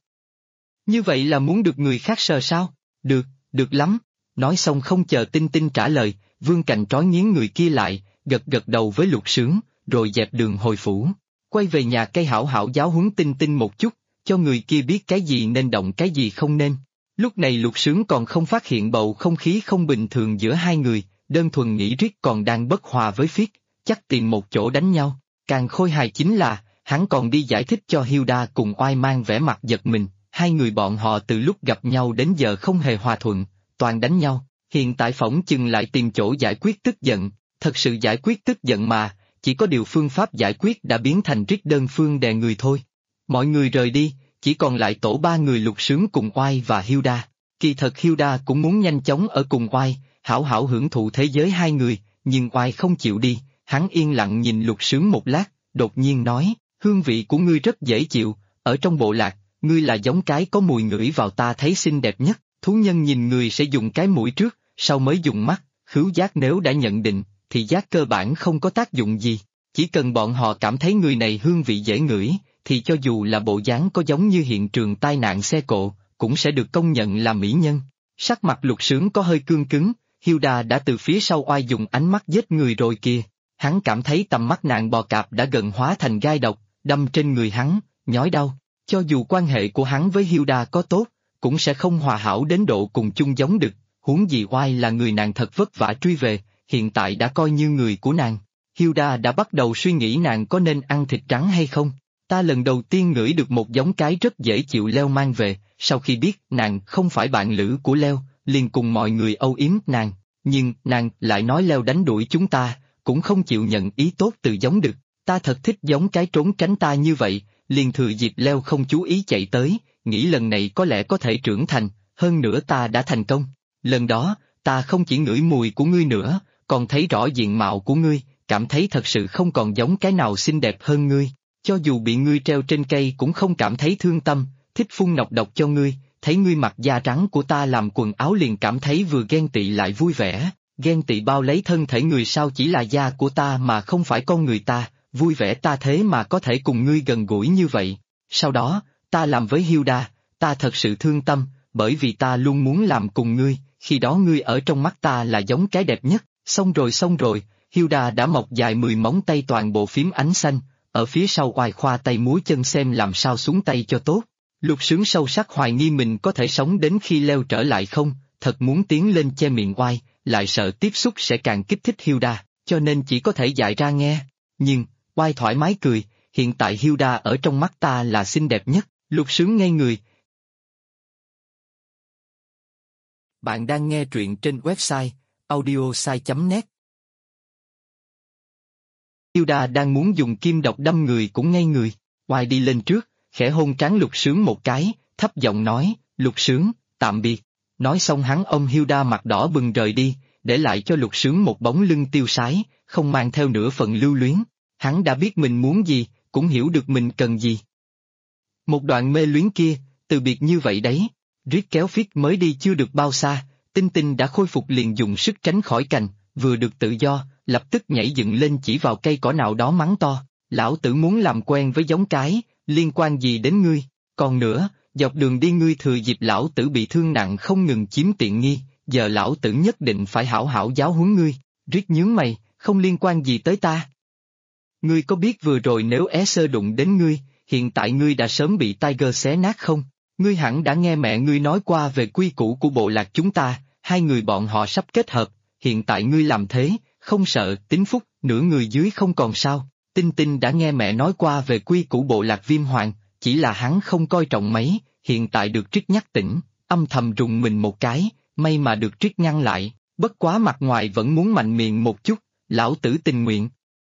Như vậy là muốn được người khác sờ sao? Được, được lắm. Nói xong không chờ Tinh Tinh trả lời, vươn cành trói nghiến người kia lại, gật gật đầu với Lục Sướng, rồi dẹp đường hồi phủ. Quay về nhà cây hảo hảo giáo huấn Tinh Tinh một chút, cho người kia biết cái gì nên động cái gì không nên. Lúc này Lục Sướng còn không phát hiện bầu không khí không bình thường giữa hai người, đơn thuần nghĩ Rick còn đang bất hòa với Phiết, chắc tìm một chỗ đánh nhau. Càng khôi hài chính là, hắn còn đi giải thích cho Hilda cùng Oai mang vẻ mặt giật mình, hai người bọn họ từ lúc gặp nhau đến giờ không hề hòa thuận, toàn đánh nhau, hiện tại phỏng chừng lại tìm chỗ giải quyết tức giận, thật sự giải quyết tức giận mà, chỉ có điều phương pháp giải quyết đã biến thành Rick đơn phương đè người thôi. Mọi người rời đi, chỉ còn lại tổ ba người Lục Sướng cùng Oai và Hilda. Kỳ thật Hilda cũng muốn nhanh chóng ở cùng Oai, hảo hảo hưởng thụ thế giới hai người, nhưng Oai không chịu đi, hắn yên lặng nhìn Lục Sướng một lát, đột nhiên nói, hương vị của ngươi rất dễ chịu, ở trong bộ lạc, ngươi là giống cái có mùi ngửi vào ta thấy xinh đẹp nhất, thú nhân nhìn người sẽ dùng cái mũi trước, sau mới dùng mắt, khứu giác nếu đã nhận định, thì giác cơ bản không có tác dụng gì, chỉ cần bọn họ cảm thấy người này hương vị dễ ngửi, thì cho dù là bộ dáng có giống như hiện trường tai nạn xe cộ, cũng sẽ được công nhận là mỹ nhân. Sắc mặt Lục Sướng có hơi cương cứng, Hilda đã từ phía sau Oai dùng ánh mắt giết người rồi kìa, hắn cảm thấy tầm mắt nạn bò cạp đã gần hóa thành gai độc, đâm trên người hắn, nhói đau, cho dù quan hệ của hắn với Hilda có tốt, cũng sẽ không hòa hảo đến độ cùng chung giống được, huống gì Oai là người nàng thật vất vả truy về, hiện tại đã coi như người của nàng. Hilda đã bắt đầu suy nghĩ nàng có nên ăn thịt trắng hay không. Ta lần đầu tiên ngửi được một giống cái rất dễ chịu Leo mang về, sau khi biết nàng không phải bạn lữ của Leo, liền cùng mọi người âu yếm nàng, nhưng nàng lại nói Leo đánh đuổi chúng ta, cũng không chịu nhận ý tốt từ giống đực. Ta thật thích giống cái trốn tránh ta như vậy, liền thừa dịp Leo không chú ý chạy tới, nghĩ lần này có lẽ có thể trưởng thành, hơn nữa ta đã thành công. Lần đó, ta không chỉ ngửi mùi của ngươi nữa, còn thấy rõ diện mạo của ngươi, cảm thấy thật sự không còn giống cái nào xinh đẹp hơn ngươi. Cho dù bị ngươi treo trên cây cũng không cảm thấy thương tâm, thích phun nọc độc cho ngươi, thấy ngươi mặc da trắng của ta làm quần áo liền cảm thấy vừa ghen tị lại vui vẻ, ghen tị bao lấy thân thể người sao chỉ là da của ta mà không phải con người ta, vui vẻ ta thế mà có thể cùng ngươi gần gũi như vậy. Sau đó, ta làm với Hilda, ta thật sự thương tâm, bởi vì ta luôn muốn làm cùng ngươi, khi đó ngươi ở trong mắt ta là giống cái đẹp nhất, xong rồi, Hilda đã mọc dài 10 móng tay toàn bộ phím ánh xanh. Ở phía sau Oai khoa tay múa chân xem làm sao xuống tay cho tốt. Lục Sướng sâu sắc hoài nghi mình có thể sống đến khi Leo trở lại không, thật muốn tiến lên che miệng Oai, lại sợ tiếp xúc sẽ càng kích thích Hilda, cho nên chỉ có thể dại ra nghe. Nhưng, Oai thoải mái cười, hiện tại Hilda ở trong mắt ta là xinh đẹp nhất, Lục Sướng ngây người. Bạn đang nghe truyện trên website audiosai.net. Hilda đang muốn dùng kim độc đâm người cũng ngây người, Oai đi lên trước, khẽ hôn trán Lục Sướng một cái, thấp giọng nói, Lục Sướng, tạm biệt. Nói xong hắn ôm Hilda mặt đỏ bừng rời đi, để lại cho Lục Sướng một bóng lưng tiêu sái, không mang theo nửa phần lưu luyến. Hắn đã biết mình muốn gì, cũng hiểu được mình cần gì. Một đoạn mê luyến kia, từ biệt như vậy đấy. Rick kéo Phiết mới đi chưa được bao xa, Tinh Tinh đã khôi phục liền dùng sức tránh khỏi cành, vừa được tự do, lập tức nhảy dựng lên chỉ vào cây cỏ nào đó mắng to, lão tử muốn làm quen với giống cái, liên quan gì đến ngươi, còn nữa, dọc đường đi ngươi thừa dịp lão tử bị thương nặng không ngừng chiếm tiện nghi, giờ lão tử nhất định phải hảo hảo giáo huấn ngươi. Rick nhướng mày, không liên quan gì tới ta. Ngươi có biết vừa rồi nếu Sơ đụng đến ngươi, hiện tại ngươi đã sớm bị Tiger xé nát không? Ngươi hẳn đã nghe mẹ ngươi nói qua về quy củ của bộ lạc chúng ta, hai người bọn họ sắp kết hợp, hiện tại ngươi làm thế, không sợ tính phúc, nửa người dưới không còn sao. Tinh Tinh đã nghe mẹ nói qua về quy củ bộ lạc Viêm Hoàng, chỉ là hắn không coi trọng mấy, hiện tại được Rick nhắc tỉnh, âm thầm rùng mình một cái, may mà được Triết ngăn lại, bất quá mặt ngoài vẫn muốn mạnh miệng một chút, lão tử tình nguyện.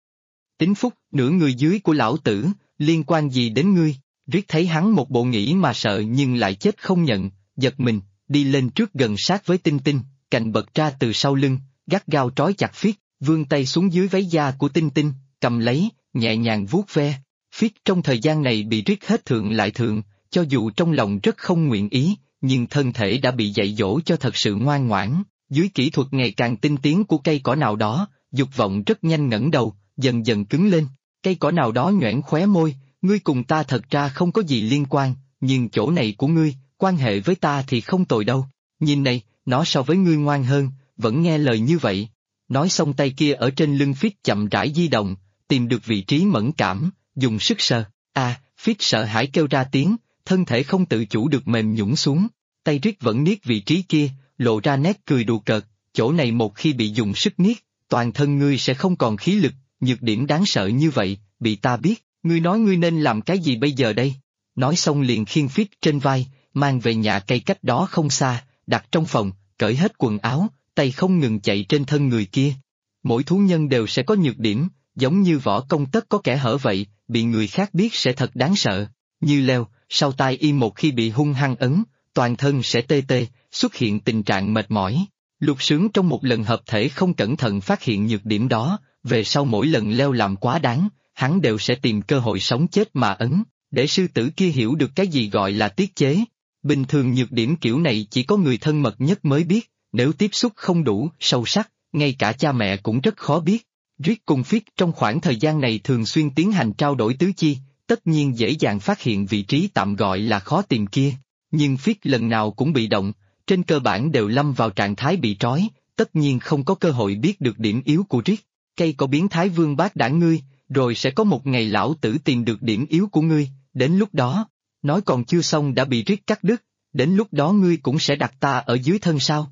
Tính phúc, nửa người dưới của lão tử, liên quan gì đến ngươi? Riết thấy hắn một bộ nghĩ mà sợ nhưng lại chết không nhận, giật mình, đi lên trước gần sát với Tinh Tinh, cạnh bật ra từ sau lưng, gắt gao trói chặt Phiết, vươn tay xuống dưới váy da của Tinh Tinh, cầm lấy, nhẹ nhàng vuốt ve. Phiết trong thời gian này bị Riết hết thượng lại thượng, cho dù trong lòng rất không nguyện ý, nhưng thân thể đã bị dạy dỗ cho thật sự ngoan ngoãn. Dưới kỹ thuật ngày càng tinh tiến của cây cỏ nào đó, dục vọng rất nhanh ngẩng đầu, dần dần cứng lên. Cây cỏ nào đó nhoẻn khóe môi, ngươi cùng ta thật ra không có gì liên quan, nhưng chỗ này của ngươi, quan hệ với ta thì không tồi đâu. Nhìn này, nó so với ngươi ngoan hơn, vẫn nghe lời như vậy. Nói xong tay kia ở trên lưng Phiết chậm rãi di động, tìm được vị trí mẫn cảm, dùng sức sờ. Phiết sợ hãi kêu ra tiếng, thân thể không tự chủ được mềm nhũn xuống. Tay Riết vẫn niết vị trí kia, lộ ra nét cười đùa cợt, chỗ này một khi bị dùng sức niết, toàn thân ngươi sẽ không còn khí lực, nhược điểm đáng sợ như vậy, bị ta biết, ngươi nói ngươi nên làm cái gì bây giờ đây? Nói xong liền khiêng Phiết trên vai, mang về nhà cây cách đó không xa, đặt trong phòng, cởi hết quần áo, tay không ngừng chạy trên thân người kia. Mỗi thú nhân đều sẽ có nhược điểm, giống như võ công tất có kẻ hở vậy, bị người khác biết sẽ thật đáng sợ. Như leo, sau tai y một khi bị hung hăng ấn, toàn thân sẽ tê tê, xuất hiện tình trạng mệt mỏi. Lục Sướng trong một lần hợp thể không cẩn thận phát hiện nhược điểm đó, về sau mỗi lần leo làm quá đáng, hắn đều sẽ tìm cơ hội sống chết mà ấn, để sư tử kia hiểu được cái gì gọi là tiết chế. Bình thường nhược điểm kiểu này chỉ có người thân mật nhất mới biết, nếu tiếp xúc không đủ, sâu sắc, ngay cả cha mẹ cũng rất khó biết. Riết cùng Phiết trong khoảng thời gian này thường xuyên tiến hành trao đổi tứ chi, tất nhiên dễ dàng phát hiện vị trí tạm gọi là khó tìm kia. Nhưng Phiết lần nào cũng bị động, trên cơ bản đều lâm vào trạng thái bị trói, tất nhiên không có cơ hội biết được điểm yếu của Riết. Cây có biến thái vương bác đảng ngươi, rồi sẽ có một ngày lão tử tìm được điểm yếu của ngươi, đến lúc đó, nói còn chưa xong đã bị Riết cắt đứt, đến lúc đó ngươi cũng sẽ đặt ta ở dưới thân sao?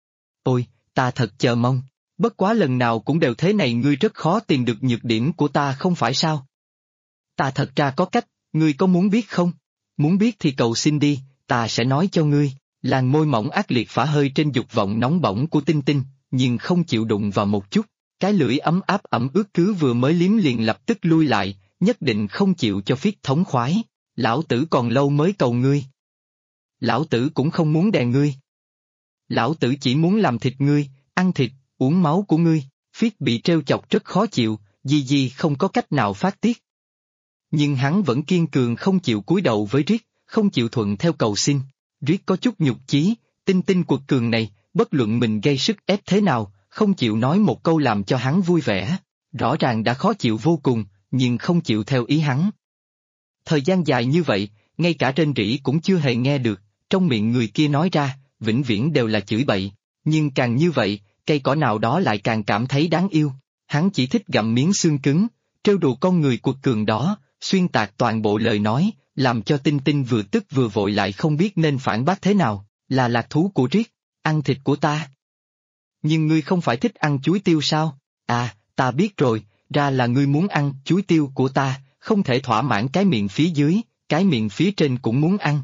Ôi, ta thật chờ mong, bất quá lần nào cũng đều thế này, ngươi rất khó tìm được nhược điểm của ta không phải sao? Ta thật ra có cách, ngươi có muốn biết không? Muốn biết thì cầu xin đi, ta sẽ nói cho ngươi. Làn môi mỏng ác liệt phả hơi trên dục vọng nóng bỏng của Tinh Tinh, nhưng không chịu đụng vào một chút. Cái lưỡi ấm áp ẩm ướt cứ vừa mới liếm liền lập tức lui lại, nhất định không chịu cho Phiết thống khoái. Lão tử còn lâu mới cầu ngươi. Lão tử cũng không muốn đè ngươi. Lão tử chỉ muốn làm thịt ngươi, ăn thịt, uống máu của ngươi. Phiết bị trêu chọc rất khó chịu, Di không có cách nào phát tiết. Nhưng hắn vẫn kiên cường không chịu cúi đầu với Riết, không chịu thuận theo cầu xin. Riết có chút nhục chí, Tinh Tinh quật cường này, bất luận mình gây sức ép thế nào, không chịu nói một câu làm cho hắn vui vẻ. Rõ ràng đã khó chịu vô cùng, nhưng không chịu theo ý hắn. Thời gian dài như vậy, ngay cả rên rỉ cũng chưa hề nghe được, trong miệng người kia nói ra, vĩnh viễn đều là chửi bậy. Nhưng càng như vậy, cây cỏ nào đó lại càng cảm thấy đáng yêu. Hắn chỉ thích gặm miếng xương cứng, trêu đùa con người quật cường đó, xuyên tạc toàn bộ lời nói, làm cho Tinh Tinh vừa tức vừa vội lại không biết nên phản bác thế nào. Là lạc thú của Riết, ăn thịt của ta. Nhưng ngươi không phải thích ăn chuối tiêu sao? Ta biết rồi, ra là ngươi muốn ăn chuối tiêu của ta, không thể thỏa mãn cái miệng phía dưới, cái miệng phía trên cũng muốn ăn.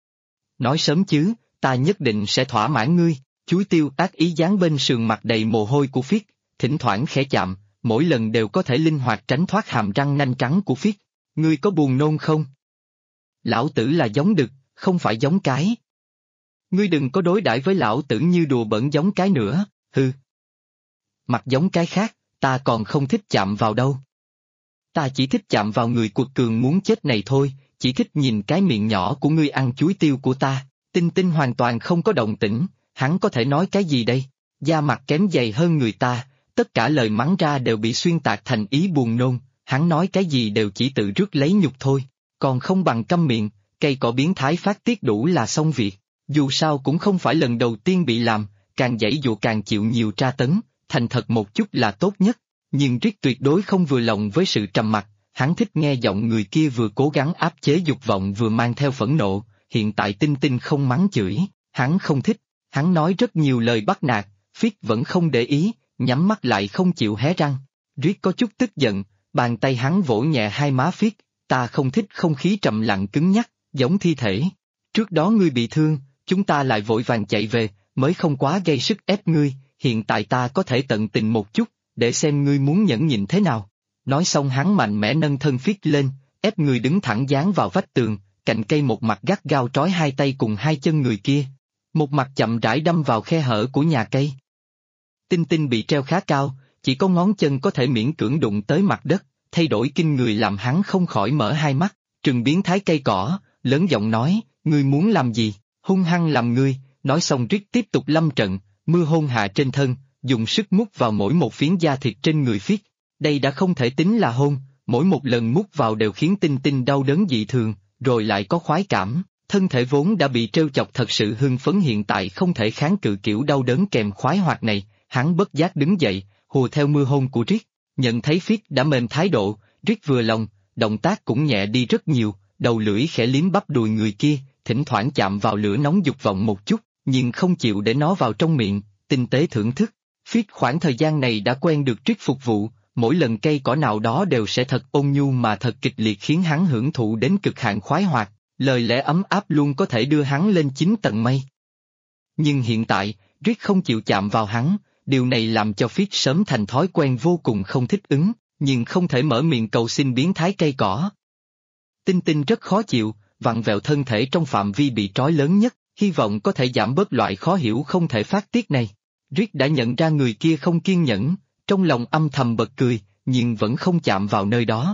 Nói sớm chứ, ta nhất định sẽ thỏa mãn ngươi. Chuối tiêu ác ý dán bên sườn mặt đầy mồ hôi của Phiết, thỉnh thoảng khẽ chạm, mỗi lần đều có thể linh hoạt tránh thoát hàm răng nanh trắng của Phiết. Ngươi có buồn nôn không? Lão tử là giống đực, không phải giống cái. Ngươi đừng có đối đãi với lão tử như đùa bỡn giống cái nữa, hư. Mặt giống cái khác, ta còn không thích chạm vào đâu. Ta chỉ thích chạm vào người quật cường muốn chết này thôi, chỉ thích nhìn cái miệng nhỏ của ngươi ăn chuối tiêu của ta. Tinh Tinh hoàn toàn không có động tĩnh, hắn có thể nói cái gì đây? Da mặt kém dày hơn người ta, tất cả lời mắng ra đều bị xuyên tạc thành ý buồn nôn, hắn nói cái gì đều chỉ tự rước lấy nhục thôi, còn không bằng câm miệng, cây cỏ biến thái phát tiết đủ là xong việc. Dù sao cũng không phải lần đầu tiên bị làm, càng giãy dụa càng chịu nhiều tra tấn, thành thật một chút là tốt nhất. Nhưng Riết tuyệt đối không vừa lòng với sự trầm mặc, hắn thích nghe giọng người kia vừa cố gắng áp chế dục vọng vừa mang theo phẫn nộ. Hiện tại Tinh Tinh không mắng chửi, hắn không thích, hắn nói rất nhiều lời bắt nạt, Phiết vẫn không để ý, nhắm mắt lại không chịu hé răng. Riết có chút tức giận, bàn tay hắn vỗ nhẹ hai má Phiết, ta không thích không khí trầm lặng cứng nhắc, giống thi thể. Trước đó ngươi bị thương, chúng ta lại vội vàng chạy về, mới không quá gây sức ép ngươi, hiện tại ta có thể tận tình một chút, để xem ngươi muốn nhẫn nhịn thế nào. Nói xong hắn mạnh mẽ nâng thân Phiết lên, ép người đứng thẳng dán vào vách tường, cạnh cây một mặt gắt gao trói hai tay cùng hai chân người kia. Một mặt chậm rãi đâm vào khe hở của nhà cây. Tinh Tinh bị treo khá cao, chỉ có ngón chân có thể miễn cưỡng đụng tới mặt đất, thay đổi kinh người làm hắn không khỏi mở hai mắt, trừng biến thái cây cỏ, lớn giọng nói, ngươi muốn làm gì, hung hăng làm ngươi, nói xong Rick tiếp tục lâm trận, mưa hôn hạ trên thân, dùng sức mút vào mỗi một phiến da thịt trên người Phiết. Đây đã không thể tính là hôn, mỗi một lần mút vào đều khiến Tinh Tinh đau đớn dị thường, rồi lại có khoái cảm. Thân thể vốn đã bị trêu chọc thật sự hưng phấn hiện tại không thể kháng cự kiểu đau đớn kèm khoái hoạt này, hắn bất giác đứng dậy, hùa theo mưa hôn của Rick, nhận thấy Phiết đã mềm thái độ, Rick vừa lòng, động tác cũng nhẹ đi rất nhiều, đầu lưỡi khẽ liếm bắp đùi người kia, thỉnh thoảng chạm vào lửa nóng dục vọng một chút, nhưng không chịu để nó vào trong miệng, tinh tế thưởng thức. Phiết khoảng thời gian này đã quen được Rick phục vụ, mỗi lần cây cỏ nào đó đều sẽ thật ôn nhu mà thật kịch liệt khiến hắn hưởng thụ đến cực hạn khoái hoạt. Lời lẽ ấm áp luôn có thể đưa hắn lên 9 tầng mây. Nhưng hiện tại, Rick không chịu chạm vào hắn, điều này làm cho Phiết sớm thành thói quen vô cùng không thích ứng, nhưng không thể mở miệng cầu xin biến thái cây cỏ. Tinh Tinh rất khó chịu, vặn vẹo thân thể trong phạm vi bị trói lớn nhất, hy vọng có thể giảm bớt loại khó hiểu không thể phát tiết này. Rick đã nhận ra người kia không kiên nhẫn, trong lòng âm thầm bật cười, nhưng vẫn không chạm vào nơi đó.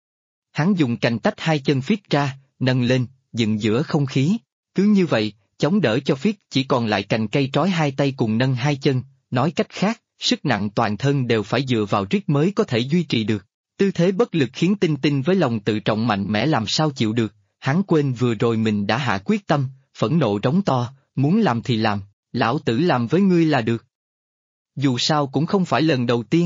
Hắn dùng cành tách hai chân Phiết ra, nâng lên, dựng giữa không khí, cứ như vậy, chống đỡ cho Phiết chỉ còn lại cành cây trói hai tay cùng nâng hai chân, nói cách khác, sức nặng toàn thân đều phải dựa vào Rick mới có thể duy trì được. Tư thế bất lực khiến Tinh Tinh với lòng tự trọng mạnh mẽ làm sao chịu được, hắn quên vừa rồi mình đã hạ quyết tâm, phẫn nộ rống to, muốn làm thì làm, lão tử làm với ngươi là được. Dù sao cũng không phải lần đầu tiên.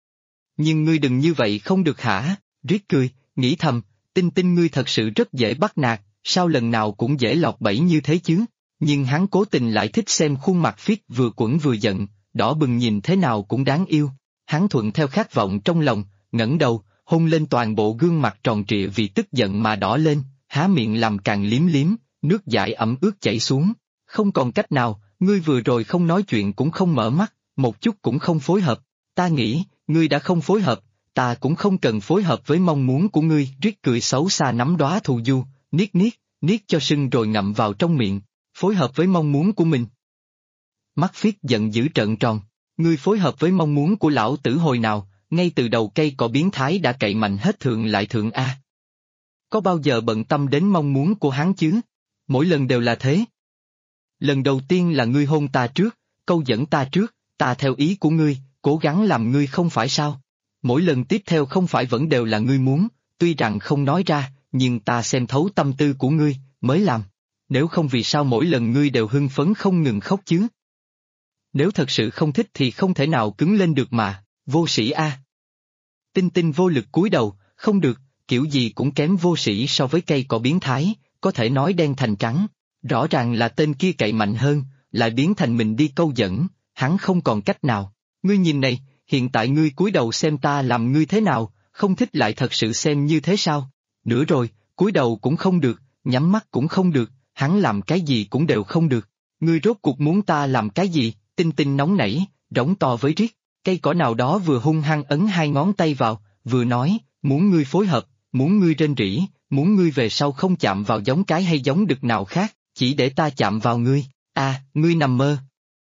Nhưng ngươi đừng như vậy không được hả, Rick cười, nghĩ thầm, Tinh Tinh ngươi thật sự rất dễ bắt nạt, sao lần nào cũng dễ lọt bẫy như thế chứ, nhưng hắn cố tình lại thích xem khuôn mặt Phiết vừa quẫn vừa giận, đỏ bừng nhìn thế nào cũng đáng yêu. Hắn thuận theo khát vọng trong lòng, ngẩng đầu, hôn lên toàn bộ gương mặt tròn trịa vì tức giận mà đỏ lên, há miệng làm càng liếm liếm, nước dãi ẩm ướt chảy xuống. Không còn cách nào, ngươi vừa rồi không nói chuyện cũng không mở mắt, một chút cũng không phối hợp. Ta nghĩ, ngươi đã không phối hợp, ta cũng không cần phối hợp với mong muốn của ngươi. Rick cười xấu xa nắm đóa thù du, niết cho sưng rồi ngậm vào trong miệng, phối hợp với mong muốn của mình. Mắt Phiết giận dữ trợn tròn, ngươi phối hợp với mong muốn của lão tử hồi nào, ngay từ đầu cây cỏ biến thái đã cậy mạnh hết thượng lại thượng A. Có bao giờ bận tâm đến mong muốn của hắn chứ? Mỗi lần đều là thế. Lần đầu tiên là ngươi hôn ta trước, câu dẫn ta trước, ta theo ý của ngươi, cố gắng làm ngươi không phải sao? Mỗi lần tiếp theo không phải vẫn đều là ngươi muốn, tuy rằng không nói ra, nhưng ta xem thấu tâm tư của ngươi, mới làm. Nếu không vì sao mỗi lần ngươi đều hưng phấn không ngừng khóc chứ? Nếu thật sự không thích thì không thể nào cứng lên được mà, vô sĩ a. Tinh Tinh vô lực cúi đầu, không được, kiểu gì cũng kém vô sĩ so với cây cỏ biến thái, có thể nói đen thành trắng. Rõ ràng là tên kia cậy mạnh hơn, lại biến thành mình đi câu dẫn, hắn không còn cách nào. Ngươi nhìn này, hiện tại ngươi cúi đầu xem ta làm ngươi thế nào, không thích lại thật sự xem như thế sao? Nữa rồi, cúi đầu cũng không được, nhắm mắt cũng không được, hắn làm cái gì cũng đều không được. Ngươi rốt cuộc muốn ta làm cái gì? Tinh Tinh nóng nảy, rống to với Rick. Cây cỏ nào đó vừa hung hăng ấn hai ngón tay vào, vừa nói, muốn ngươi phối hợp, muốn ngươi rên rỉ, muốn ngươi về sau không chạm vào giống cái hay giống đực nào khác, chỉ để ta chạm vào ngươi. Ngươi nằm mơ.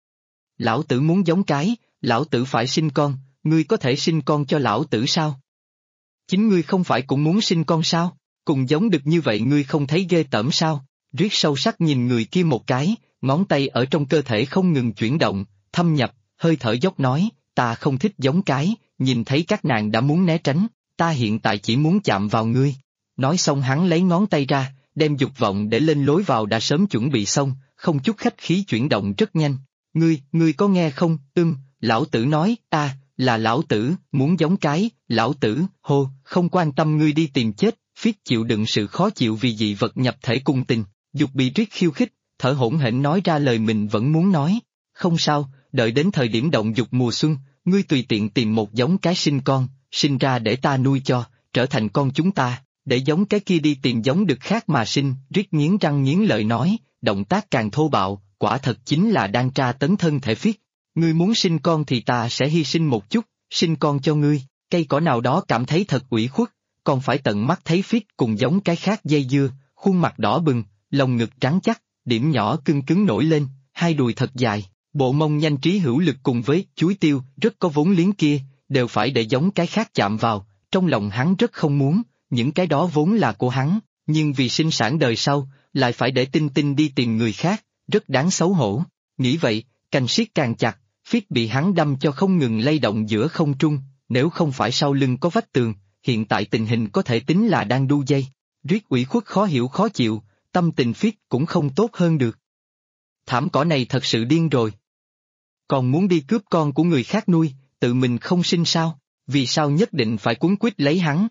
Lão tử muốn giống cái, lão tử phải sinh con, ngươi có thể sinh con cho lão tử sao? Chính ngươi không phải cũng muốn sinh con sao? Cùng giống được như vậy ngươi không thấy ghê tởm sao? Riết sâu sắc nhìn người kia một cái, ngón tay ở trong cơ thể không ngừng chuyển động, thâm nhập, hơi thở dốc nói, ta không thích giống cái, nhìn thấy các nàng đã muốn né tránh, ta hiện tại chỉ muốn chạm vào ngươi. Nói xong hắn lấy ngón tay ra, đem dục vọng để lên lối vào đã sớm chuẩn bị xong, không chút khách khí chuyển động rất nhanh. Ngươi có nghe không? Lão tử nói, là lão tử, muốn giống cái, lão tử, không quan tâm ngươi đi tìm chết. Phiết chịu đựng sự khó chịu vì dị vật nhập thể cung tình, dục bị Rick khiêu khích, thở hổn hển nói ra lời mình vẫn muốn nói. Không sao, đợi đến thời điểm động dục mùa xuân, ngươi tùy tiện tìm một giống cái sinh con, sinh ra để ta nuôi cho, trở thành con chúng ta, để giống cái kia đi tìm giống đực khác mà sinh. Rick nghiến răng nghiến lợi nói, động tác càng thô bạo, quả thật chính là đang tra tấn thân thể Phiết. Ngươi muốn sinh con thì ta sẽ hy sinh một chút, sinh con cho ngươi. Cây cỏ nào đó cảm thấy thật ủy khuất, còn phải tận mắt thấy Phiết cùng giống cái khác dây dưa, khuôn mặt đỏ bừng, lồng ngực trắng chắc, điểm nhỏ cưng cứng nổi lên, hai đùi thật dài, bộ mông nhanh trí hữu lực cùng với chuối tiêu rất có vốn liếng kia, đều phải để giống cái khác chạm vào, trong lòng hắn rất không muốn, những cái đó vốn là của hắn, nhưng vì sinh sản đời sau, lại phải để Tinh Tinh đi tìm người khác, rất đáng xấu hổ. Nghĩ vậy, cành siết càng chặt, Phiết bị hắn đâm cho không ngừng lay động giữa không trung, nếu không phải sau lưng có vách tường, hiện tại tình hình có thể tính là đang đu dây. Riết ủy khuất khó hiểu khó chịu, tâm tình Phiết cũng không tốt hơn được. Thảm cỏ này thật sự điên rồi. Còn muốn đi cướp con của người khác nuôi, tự mình không sinh sao, vì sao nhất định phải cuốn quýt lấy hắn?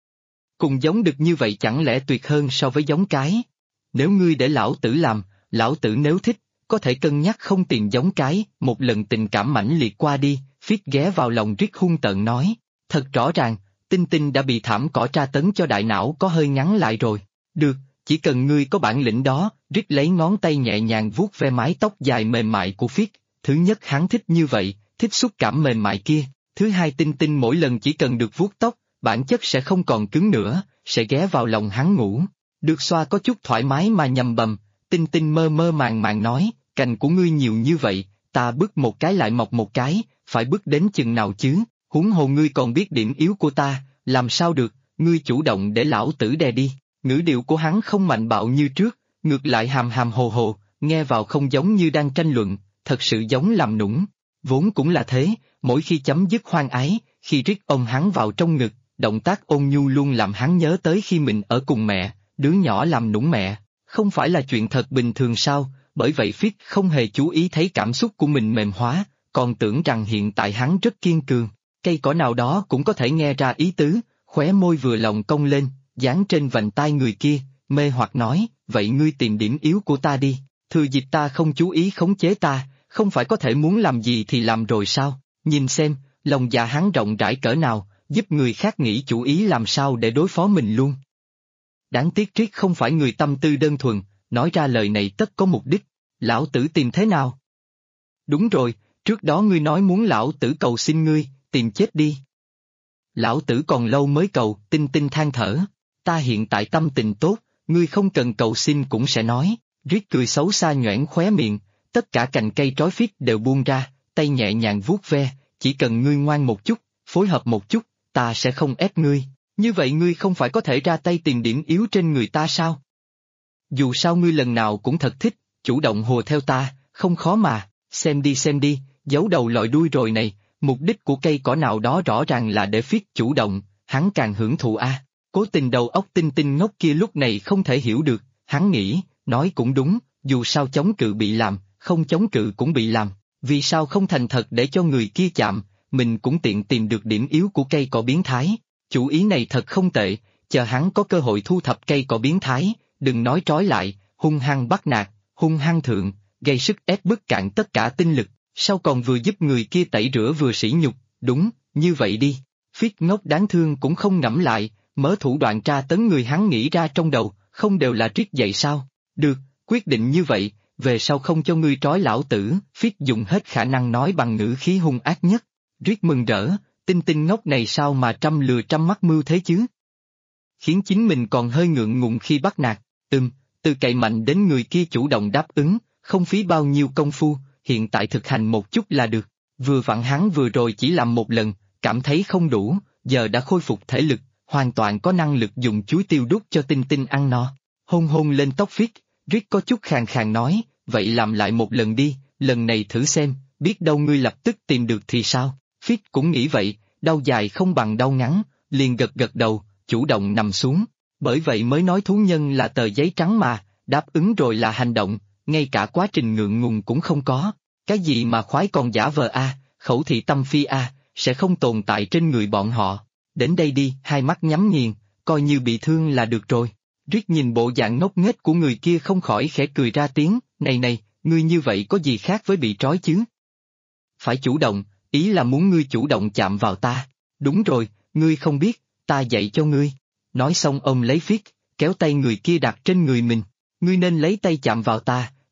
Cùng giống được như vậy chẳng lẽ tuyệt hơn so với giống cái? Nếu ngươi để lão tử làm, lão tử nếu thích, có thể cân nhắc không tìm giống cái, một lần tình cảm mãnh liệt qua đi, Phiết ghé vào lòng Riết hung tợn nói, thật rõ ràng, Tinh Tinh đã bị thảm cỏ tra tấn cho đại não có hơi ngắn lại rồi. Được, chỉ cần ngươi có bản lĩnh đó, Riết lấy ngón tay nhẹ nhàng vuốt ve mái tóc dài mềm mại của Phiết, thứ nhất hắn thích như vậy, thích xúc cảm mềm mại kia, thứ hai Tinh Tinh mỗi lần chỉ cần được vuốt tóc, bản chất sẽ không còn cứng nữa, sẽ ghé vào lòng hắn ngủ. Được xoa có chút thoải mái mà nhầm bầm, Tinh Tinh mơ mơ màng màng nói, cành của ngươi nhiều như vậy, ta bứt một cái lại mọc một cái, phải bứt đến chừng nào chứ, huống hồ ngươi còn biết điểm yếu của ta, làm sao được, ngươi chủ động để lão tử đè đi. Ngữ điệu của hắn không mạnh bạo như trước, ngược lại hàm hàm hồ hồ, nghe vào không giống như đang tranh luận, thật sự giống làm nũng. Vốn cũng là thế, mỗi khi chấm dứt hoang ái, khi Riết ôm hắn vào trong ngực, động tác ôn nhu luôn làm hắn nhớ tới khi mình ở cùng mẹ, đứa nhỏ làm nũng mẹ, không phải là chuyện thật bình thường sao, bởi vậy Phiết không hề chú ý thấy cảm xúc của mình mềm hóa, còn tưởng rằng hiện tại hắn rất kiên cường, cây cỏ nào đó cũng có thể nghe ra ý tứ, khóe môi vừa lòng cong lên, dán trên vành tai người kia, mê hoặc nói, vậy ngươi tìm điểm yếu của ta đi, thừa dịp ta không chú ý khống chế ta, không phải có thể muốn làm gì thì làm rồi sao, nhìn xem, lòng dạ hắn rộng rãi cỡ nào, giúp người khác nghĩ chủ ý làm sao để đối phó mình luôn. Đáng tiếc Triết không phải người tâm tư đơn thuần, nói ra lời này tất có mục đích, lão tử tìm thế nào? Đúng rồi, trước đó ngươi nói muốn lão tử cầu xin ngươi, tìm chết đi. Lão tử còn lâu mới cầu, Tinh Tinh than thở, ta hiện tại tâm tình tốt, ngươi không cần cầu xin cũng sẽ nói, Riết cười xấu xa nhoẻn khóe miệng, tất cả cành cây trói Phiết đều buông ra, tay nhẹ nhàng vuốt ve, chỉ cần ngươi ngoan một chút, phối hợp một chút, ta sẽ không ép ngươi, như vậy ngươi không phải có thể ra tay tìm điểm yếu trên người ta sao? Dù sao ngươi lần nào cũng thật thích, chủ động hùa theo ta, không khó mà, xem đi, giấu đầu lòi đuôi rồi này, mục đích của cây cỏ nào đó rõ ràng là để Phiết chủ động, hắn càng hưởng thụ a. Cố tình đầu óc Tinh Tinh ngốc kia lúc này không thể hiểu được, hắn nghĩ, nói cũng đúng, dù sao chống cự bị làm, không chống cự cũng bị làm, vì sao không thành thật để cho người kia chạm, mình cũng tiện tìm được điểm yếu của cây cỏ biến thái. Chủ ý này thật không tệ, chờ hắn có cơ hội thu thập cây cỏ biến thái, đừng nói trói lại, hung hăng bắt nạt, hung hăng thượng, gây sức ép bức cạn tất cả tinh lực, sau còn vừa giúp người kia tẩy rửa vừa sỉ nhục, đúng, như vậy đi. Phiết ngốc đáng thương cũng không ngẫm lại, mớ thủ đoạn tra tấn người hắn nghĩ ra trong đầu, không đều là Triết dạy sao? Được, quyết định như vậy, về sau không cho ngươi trói lão tử, Phiết dùng hết khả năng nói bằng ngữ khí hung ác nhất. Triết mừng rỡ, Tinh Tinh ngốc này sao mà trăm lừa trăm mắc mưu thế chứ? Khiến chính mình còn hơi ngượng ngùng khi bắt nạt, từ cậy mạnh đến người kia chủ động đáp ứng, không phí bao nhiêu công phu, hiện tại thực hành một chút là được. Vừa vặn hắn vừa rồi chỉ làm một lần, cảm thấy không đủ, giờ đã khôi phục thể lực, hoàn toàn có năng lực dùng chuối tiêu đút cho Tinh Tinh ăn no. Hôn hôn lên tóc Phiết, Riết có chút khàn khàn nói, vậy làm lại một lần đi, lần này thử xem, biết đâu ngươi lập tức tìm được thì sao? Phiết cũng nghĩ vậy, đau dài không bằng đau ngắn, liền gật gật đầu, chủ động nằm xuống. Bởi vậy mới nói thú nhân là tờ giấy trắng mà, đáp ứng rồi là hành động, ngay cả quá trình ngượng ngùng cũng không có. Cái gì mà khoái còn giả vờ a, khẩu thị tâm phi a, sẽ không tồn tại trên người bọn họ. Đến đây đi, hai mắt nhắm nghiền, coi như bị thương là được rồi. Riết nhìn bộ dạng ngốc nghếch của người kia không khỏi khẽ cười ra tiếng, này, ngươi như vậy có gì khác với bị trói chứ? Phải chủ động, ý là muốn ngươi chủ động chạm vào ta. Đúng rồi, ngươi không biết, ta dạy cho ngươi. Nói xong ôm lấy Phiết, kéo tay người kia đặt trên người mình. Ngươi nên lấy tay chạm vào ta,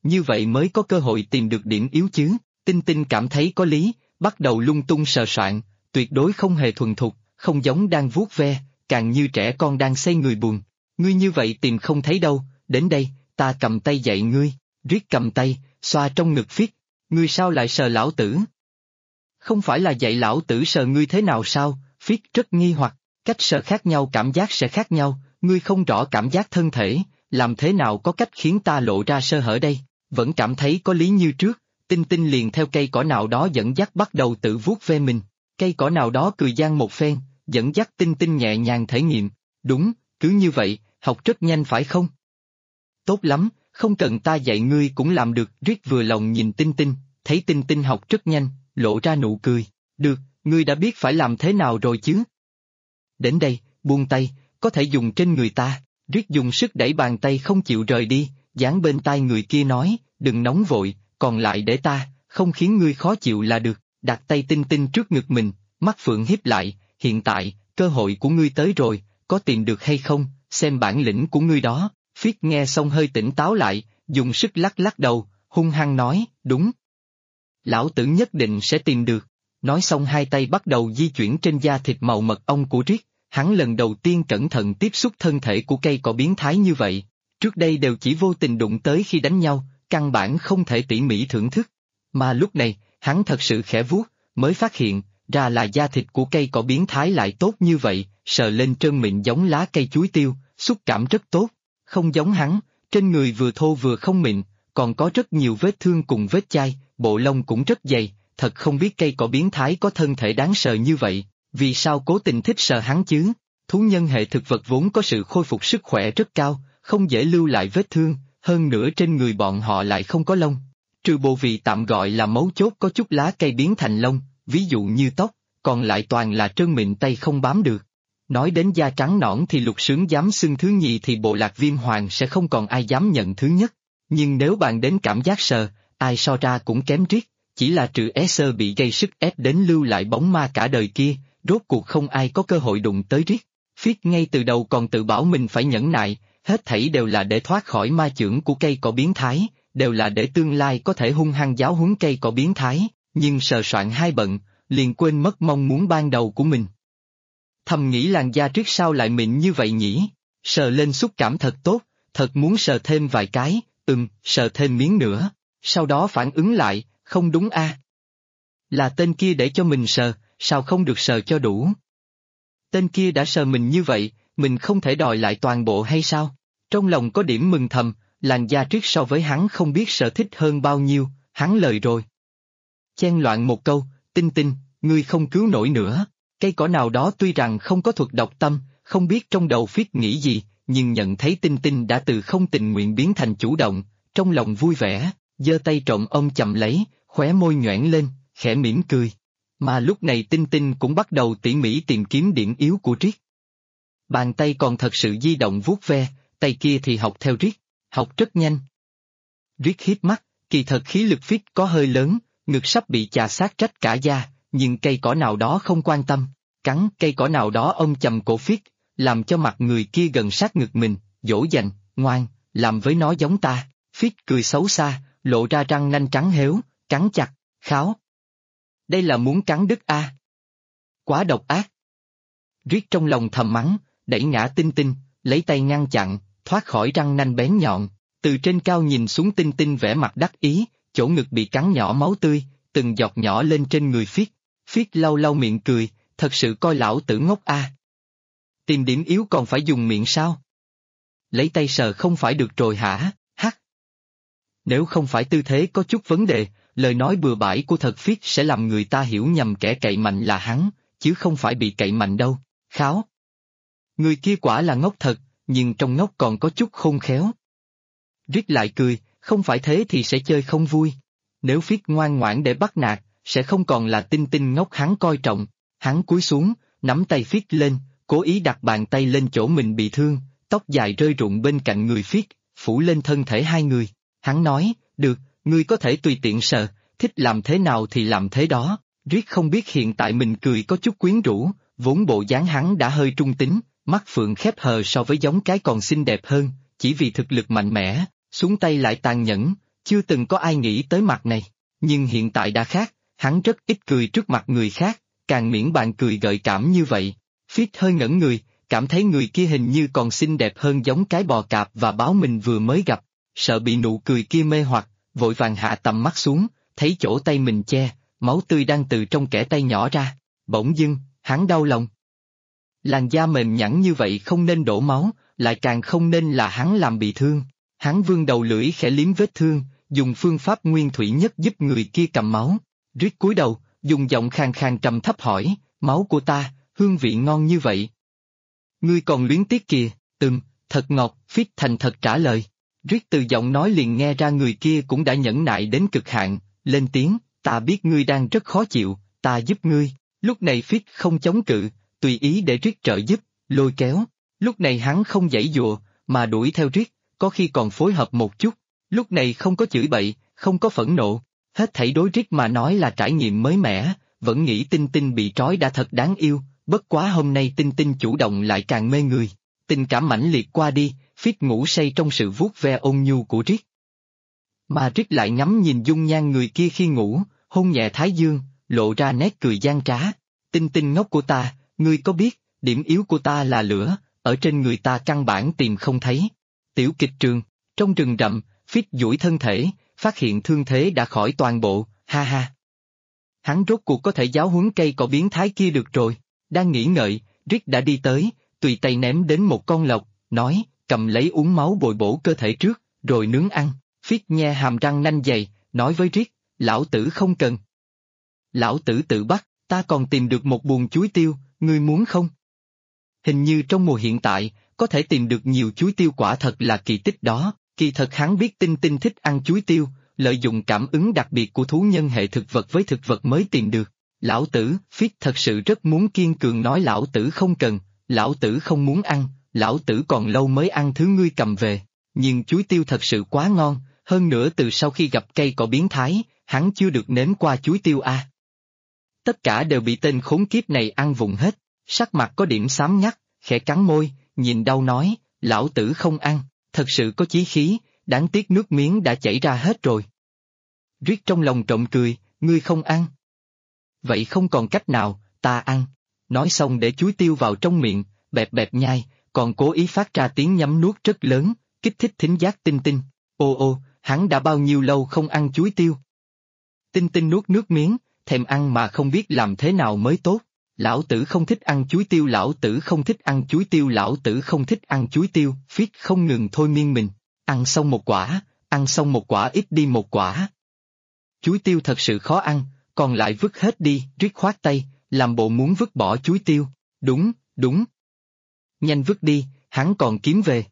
như vậy mới có cơ hội tìm được điểm yếu chứ. Tinh Tinh cảm thấy có lý, bắt đầu lung tung sờ soạn, tuyệt đối không hề thuần thục, không giống đang vuốt ve, càng như trẻ con đang xây người buồn. Ngươi như vậy tìm không thấy đâu, đến đây, ta cầm tay dạy ngươi. Riết cầm tay, xoa trong ngực Phiết. Ngươi sao lại sờ lão tử? Không phải là dạy lão tử sờ ngươi thế nào sao? Phiết rất nghi hoặc, cách sờ khác nhau cảm giác sẽ khác nhau, ngươi không rõ cảm giác thân thể, làm thế nào có cách khiến ta lộ ra sơ hở đây? Vẫn cảm thấy có lý như trước, Tinh Tinh liền theo cây cỏ nào đó dẫn dắt bắt đầu tự vuốt ve mình. Cây cỏ nào đó cười gian một phen, dẫn dắt Tinh Tinh nhẹ nhàng thể nghiệm. Đúng, cứ như vậy, học rất nhanh phải không? Tốt lắm, không cần ta dạy ngươi cũng làm được. Riết vừa lòng nhìn Tinh Tinh, thấy Tinh Tinh học rất nhanh, lộ ra nụ cười. Được, ngươi đã biết phải làm thế nào rồi chứ? Đến đây, buông tay, có thể dùng trên người ta. Riết dùng sức đẩy bàn tay không chịu rời đi, dán bên tai người kia nói, đừng nóng vội, còn lại để ta, không khiến ngươi khó chịu là được. Đặt tay Tinh Tinh trước ngực mình, mắt phượng híp lại, hiện tại, cơ hội của ngươi tới rồi, có tìm được hay không, xem bản lĩnh của ngươi đó. Phiết nghe xong hơi tỉnh táo lại, dùng sức lắc lắc đầu, hung hăng nói, đúng. Lão tử nhất định sẽ tìm được. Nói xong hai tay bắt đầu di chuyển trên da thịt màu mật ong của Riết, hắn lần đầu tiên cẩn thận tiếp xúc thân thể của cây cỏ biến thái như vậy. Trước đây đều chỉ vô tình đụng tới khi đánh nhau, căn bản không thể tỉ mỉ thưởng thức. Mà lúc này, hắn thật sự khẽ vuốt, mới phát hiện, ra là da thịt của cây cỏ biến thái lại tốt như vậy, sờ lên trơn mịn giống lá cây chuối tiêu, xúc cảm rất tốt. Không giống hắn, trên người vừa thô vừa không mịn, còn có rất nhiều vết thương cùng vết chai, bộ lông cũng rất dày, thật không biết cây cỏ biến thái có thân thể đáng sợ như vậy, vì sao cố tình thích sờ hắn chứ? Thú nhân hệ thực vật vốn có sự khôi phục sức khỏe rất cao, không dễ lưu lại vết thương, hơn nữa trên người bọn họ lại không có lông. Trừ bộ vị tạm gọi là mấu chốt có chút lá cây biến thành lông, ví dụ như tóc, còn lại toàn là trơn mịn tay không bám được. Nói đến da trắng nõn thì Lục Sướng dám xưng thứ nhì thì bộ lạc Viêm Hoàng sẽ không còn ai dám nhận thứ nhất. Nhưng nếu bàn đến cảm giác sờ, ai so ra cũng kém Riết, chỉ là trừ Sơ bị gây sức ép đến lưu lại bóng ma cả đời kia, rốt cuộc không ai có cơ hội đụng tới Riết. Phiết ngay từ đầu còn tự bảo mình phải nhẫn nại, hết thảy đều là để thoát khỏi ma chưởng của cây cỏ biến thái, đều là để tương lai có thể hung hăng giáo huấn cây cỏ biến thái, nhưng sờ soạn hai bận, liền quên mất mong muốn ban đầu của mình. Thầm nghĩ làn da Riết sao lại mịn như vậy nhỉ, sờ lên xúc cảm thật tốt, thật muốn sờ thêm vài cái, sờ thêm miếng nữa, sau đó phản ứng lại, không đúng a, là tên kia để cho mình sờ, sao không được sờ cho đủ? Tên kia đã sờ mình như vậy, mình không thể đòi lại toàn bộ hay sao? Trong lòng có điểm mừng thầm, làn da Riết so với hắn không biết sở thích hơn bao nhiêu, hắn lời rồi. Chen loạn một câu, Tinh Tinh, ngươi không cứu nổi nữa. Cây cỏ nào đó tuy rằng không có thuật đọc tâm, không biết trong đầu Phiết nghĩ gì, nhưng nhận thấy Tinh Tinh đã từ không tình nguyện biến thành chủ động, trong lòng vui vẻ, giơ tay trộm ôm chầm lấy, khóe môi nhoẻn lên, khẽ mỉm cười. Mà lúc này Tinh Tinh cũng bắt đầu tỉ mỉ tìm kiếm điểm yếu của Riết. Bàn tay còn thật sự di động vuốt ve, tay kia thì học theo Riết, học rất nhanh. Riết híp mắt, kỳ thật khí lực Phiết có hơi lớn, ngực sắp bị chà sát rách cả da, nhưng cây cỏ nào đó không quan tâm, cắn cây cỏ nào đó ôm chầm cổ Phiết, làm cho mặt người kia gần sát ngực mình, dỗ dành, ngoan, làm với nó giống ta. Phiết cười xấu xa, lộ ra răng nanh trắng héo, cắn chặt, kháo. Đây là muốn cắn đứt a. Quá độc ác. Riết trong lòng thầm mắng, đẩy ngã Tinh Tinh, lấy tay ngăn chặn, thoát khỏi răng nanh bén nhọn, từ trên cao nhìn xuống Tinh Tinh vẻ mặt đắc ý, chỗ ngực bị cắn nhỏ máu tươi, từng giọt nhỏ lên trên người Phiết. Phiết lau lau miệng cười, thật sự coi lão tử ngốc a. Tìm điểm yếu còn phải dùng miệng sao? Lấy tay sờ không phải được rồi hả? Hắc. Nếu không phải tư thế có chút vấn đề, lời nói bừa bãi của thật Phiết sẽ làm người ta hiểu nhầm kẻ cậy mạnh là hắn, chứ không phải bị cậy mạnh đâu. Kháo. Người kia quả là ngốc thật, nhưng trong ngốc còn có chút khôn khéo. Riết lại cười, không phải thế thì sẽ chơi không vui. Nếu Phiết ngoan ngoãn để bắt nạt, sẽ không còn là Tinh Tinh ngốc hắn coi trọng. Hắn cúi xuống, nắm tay Phiết lên, cố ý đặt bàn tay lên chỗ mình bị thương, tóc dài rơi rụng bên cạnh người Phiết, phủ lên thân thể hai người. Hắn nói, được, ngươi có thể tùy tiện sờ, thích làm thế nào thì làm thế đó. Riết không biết hiện tại mình cười có chút quyến rũ, vốn bộ dáng hắn đã hơi trung tính, mắt phượng khép hờ so với giống cái còn xinh đẹp hơn, chỉ vì thực lực mạnh mẽ, xuống tay lại tàn nhẫn, Chưa từng có ai nghĩ tới mặt này, nhưng hiện tại đã khác, hắn rất ít cười trước mặt người khác, càng miễn bàn cười gợi cảm như vậy. Fitz hơi ngẩn người, cảm thấy người kia hình như còn xinh đẹp hơn giống cái bò cạp và báo mình vừa mới gặp, sợ bị nụ cười kia mê hoặc, vội vàng hạ tầm mắt xuống, thấy chỗ tay mình che, máu tươi đang từ trong kẽ tay nhỏ ra, bỗng dưng, hắn đau lòng. Làn da mềm nhẵn như vậy không nên đổ máu, lại càng không nên là hắn làm bị thương. Hắn vươn đầu lưỡi khẽ liếm vết thương, dùng phương pháp nguyên thủy nhất giúp người kia cầm máu. Rick cúi đầu, dùng giọng khàn khàn trầm thấp hỏi, máu của ta, hương vị ngon như vậy. Ngươi còn luyến tiếc kìa, thật ngọt, Fitz thành thật trả lời. Rick từ giọng nói liền nghe ra người kia cũng đã nhẫn nại đến cực hạn, lên tiếng, ta biết ngươi đang rất khó chịu, ta giúp ngươi. Lúc này Fitz không chống cự, tùy ý để Rick trợ giúp, lôi kéo. Lúc này hắn không giãy giụa, mà đuổi theo Rick, có khi còn phối hợp một chút. Lúc này không có chửi bậy, không có phẫn nộ, hết thảy đối Rick mà nói là trải nghiệm mới mẻ, vẫn nghĩ Tinh Tinh bị trói đã thật đáng yêu, bất quá hôm nay Tinh Tinh chủ động lại càng mê người. Tình cảm mãnh liệt qua đi, Fitz ngủ say trong sự vuốt ve ôn nhu của Rick. Mà Rick lại ngắm nhìn dung nhan người kia khi ngủ, hôn nhẹ thái dương, lộ ra nét cười gian trá. Tinh Tinh ngốc của ta, ngươi có biết, điểm yếu của ta là lửa, ở trên người ta căn bản tìm không thấy. Tiểu kịch trường, trong rừng rậm, Fitz duỗi thân thể, phát hiện thương thế đã khỏi toàn bộ, ha ha. Hắn rốt cuộc có thể giáo huấn cây cỏ biến thái kia được rồi. Đang nghĩ ngợi, Rick đã đi tới, tùy tay ném đến một con lộc, nói, cầm lấy uống máu bồi bổ cơ thể trước, rồi nướng ăn. Fitz nhe hàm răng nanh dày, nói với Rick, lão tử không cần. Lão tử tự bắt, ta còn tìm được một buồng chuối tiêu, ngươi muốn không? Hình như trong mùa hiện tại, có thể tìm được nhiều chuối tiêu quả thật là kỳ tích đó. Kỳ thật hắn biết Tinh Tinh thích ăn chuối tiêu, lợi dụng cảm ứng đặc biệt của thú nhân hệ thực vật với thực vật mới tìm được. Lão tử, Fitz thật sự rất muốn kiên cường nói lão tử không cần, lão tử không muốn ăn, lão tử còn lâu mới ăn thứ ngươi cầm về. Nhưng chuối tiêu thật sự quá ngon, hơn nữa từ sau khi gặp cây cỏ biến thái, hắn chưa được nếm qua chuối tiêu a. Tất cả đều bị tên khốn kiếp này ăn vụng hết, sắc mặt có điểm xám ngắt, khẽ cắn môi, nhìn đau nói, lão tử không ăn, thật sự có chí khí, đáng tiếc nước miếng đã chảy ra hết rồi. Rick trong lòng trộm cười, ngươi không ăn. Vậy không còn cách nào, ta ăn. Nói xong để chuối tiêu vào trong miệng, bẹp bẹp nhai, còn cố ý phát ra tiếng nhấm nuốt rất lớn, kích thích thính giác Tinh Tinh. Ô, hắn đã bao nhiêu lâu không ăn chuối tiêu. Tinh Tinh nuốt nước miếng, thèm ăn mà không biết làm thế nào mới tốt. Lão tử không thích ăn chuối tiêu, lão tử không thích ăn chuối tiêu, lão tử không thích ăn chuối tiêu. Fitz không ngừng thôi miên mình, ăn xong một quả ít đi một quả. Chuối tiêu thật sự khó ăn, còn lại vứt hết đi. Rick khoát tay, làm bộ muốn vứt bỏ chuối tiêu. Đúng. Nhanh vứt đi, hắn còn kiếm về.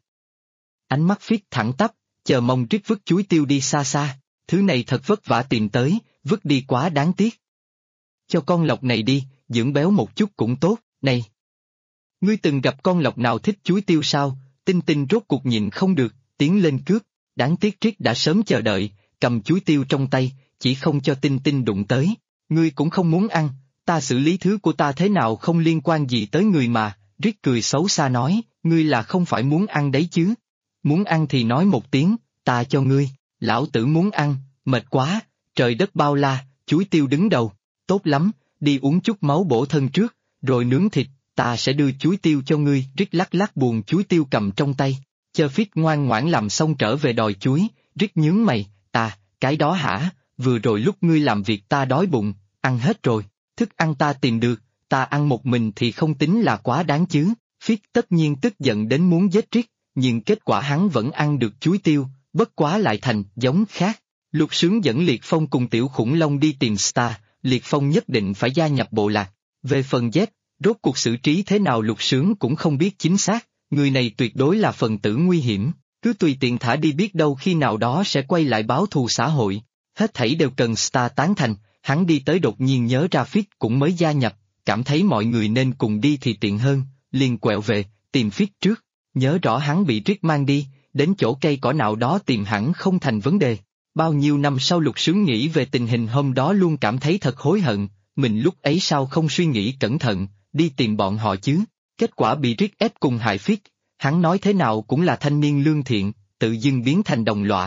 Ánh mắt Fitz thẳng tắp, chờ mong Rick vứt chuối tiêu đi xa xa. Thứ này thật vất vả tìm tới, vứt đi quá đáng tiếc. Cho con lộc này đi, dưỡng béo một chút cũng tốt. Này, ngươi từng gặp con lộc nào thích chuối tiêu sao? Tinh Tinh rốt cuộc nhịn không được, tiến lên cướp. Đáng tiếc Rick đã sớm chờ đợi, cầm chuối tiêu trong tay, chỉ không cho Tinh Tinh đụng tới. Ngươi cũng không muốn ăn, ta xử lý thứ của ta thế nào không liên quan gì tới người mà. Rick cười xấu xa nói, ngươi là không phải muốn ăn đấy chứ? Muốn ăn thì nói một tiếng, ta cho ngươi. Lão tử muốn ăn, mệt quá, trời đất bao la, chuối tiêu đứng đầu. Tốt lắm, đi uống chút máu bổ thân trước, rồi nướng thịt, ta sẽ đưa chuối tiêu cho ngươi. Rick lắc lắc buồng chuối tiêu cầm trong tay, chờ Fitz ngoan ngoãn làm xong trở về đòi chuối. Rick nhướng mày, cái đó hả? Vừa rồi lúc ngươi làm việc ta đói bụng, ăn hết rồi, thức ăn ta tìm được, ta ăn một mình thì không tính là quá đáng chứ. Fitz tất nhiên tức giận đến muốn giết Rick, nhưng kết quả hắn vẫn ăn được chuối tiêu, bất quá lại thành giống khác. Lục Sướng dẫn Liệt Phong cùng Tiểu Khủng Long đi tìm Star, Liệt Phong nhất định phải gia nhập bộ lạc. Về phần Z, rốt cuộc xử trí thế nào Lục Sướng cũng không biết chính xác, người này tuyệt đối là phần tử nguy hiểm, cứ tùy tiện thả đi biết đâu khi nào đó sẽ quay lại báo thù xã hội. Hết thảy đều cần Star tán thành, hắn đi tới đột nhiên nhớ ra Fitz cũng mới gia nhập, cảm thấy mọi người nên cùng đi thì tiện hơn, liền quẹo về, tìm Fitz trước, nhớ rõ hắn bị Rick mang đi, đến chỗ cây cỏ nào đó tìm hẳn không thành vấn đề. Bao nhiêu năm sau Lục Sướng nghĩ về tình hình hôm đó luôn cảm thấy thật hối hận, mình lúc ấy sao không suy nghĩ cẩn thận, đi tìm bọn họ chứ, kết quả bị Rick ép cùng hại Fitz, hắn nói thế nào cũng là thanh niên lương thiện, tự dưng biến thành đồng lõa.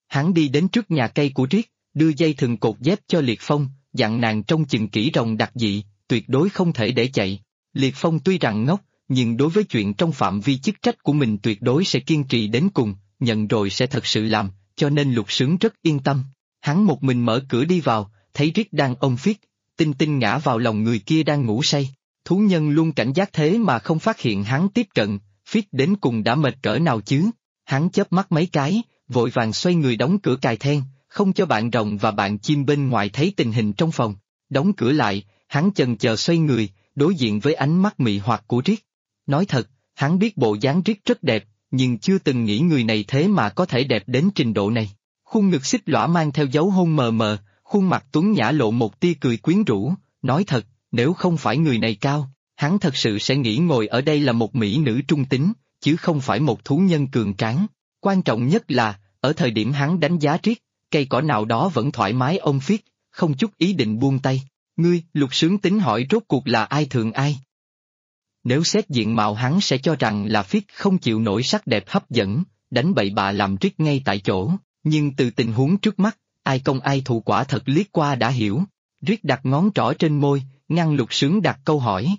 Hắn đi đến trước nhà cây của Riết, đưa dây thừng cột dép cho Liệt Phong, dặn nàng trông chừng kỹ rồng đặc dị, tuyệt đối không thể để chạy. Liệt Phong tuy rằng ngốc, nhưng đối với chuyện trong phạm vi chức trách của mình tuyệt đối sẽ kiên trì đến cùng, nhận rồi sẽ thật sự làm, cho nên Lục Sướng rất yên tâm. Hắn một mình mở cửa đi vào, thấy Riết đang ôm Phiết, Tinh Tinh ngã vào lòng người kia đang ngủ say. Thú nhân luôn cảnh giác thế mà không phát hiện hắn tiếp cận, Phiết đến cùng đã mệt cỡ nào chứ. Hắn chớp mắt mấy cái, vội vàng xoay người đóng cửa cài then, không cho bạn rồng và bạn chim bên ngoài thấy tình hình trong phòng. Đóng cửa lại, hắn chần chờ xoay người, đối diện với ánh mắt mị hoặc của Riết. Nói thật, hắn biết bộ dáng Riết rất đẹp, nhưng chưa từng nghĩ người này thế mà có thể đẹp đến trình độ này. Khuôn ngực xích lõa mang theo dấu hôn mờ mờ, khuôn mặt tuấn nhã lộ một tia cười quyến rũ. Nói thật, nếu không phải người này cao, hắn thật sự sẽ nghĩ ngồi ở đây là một mỹ nữ trung tính, chứ không phải một thú nhân cường tráng. Quan trọng nhất là, ở thời điểm hắn đánh giá Riết, cây cỏ nào đó vẫn thoải mái ôm Phiết, không chút ý định buông tay. Ngươi, Lục Sướng tính hỏi rốt cuộc là ai thường ai? Nếu xét diện mạo hắn sẽ cho rằng là Phiết không chịu nổi sắc đẹp hấp dẫn, đánh bậy bạ làm Riết ngay tại chỗ, nhưng từ tình huống trước mắt, ai công ai thù quả thật liếc qua đã hiểu. Riết đặt ngón trỏ trên môi, ngăn Lục Sướng đặt câu hỏi.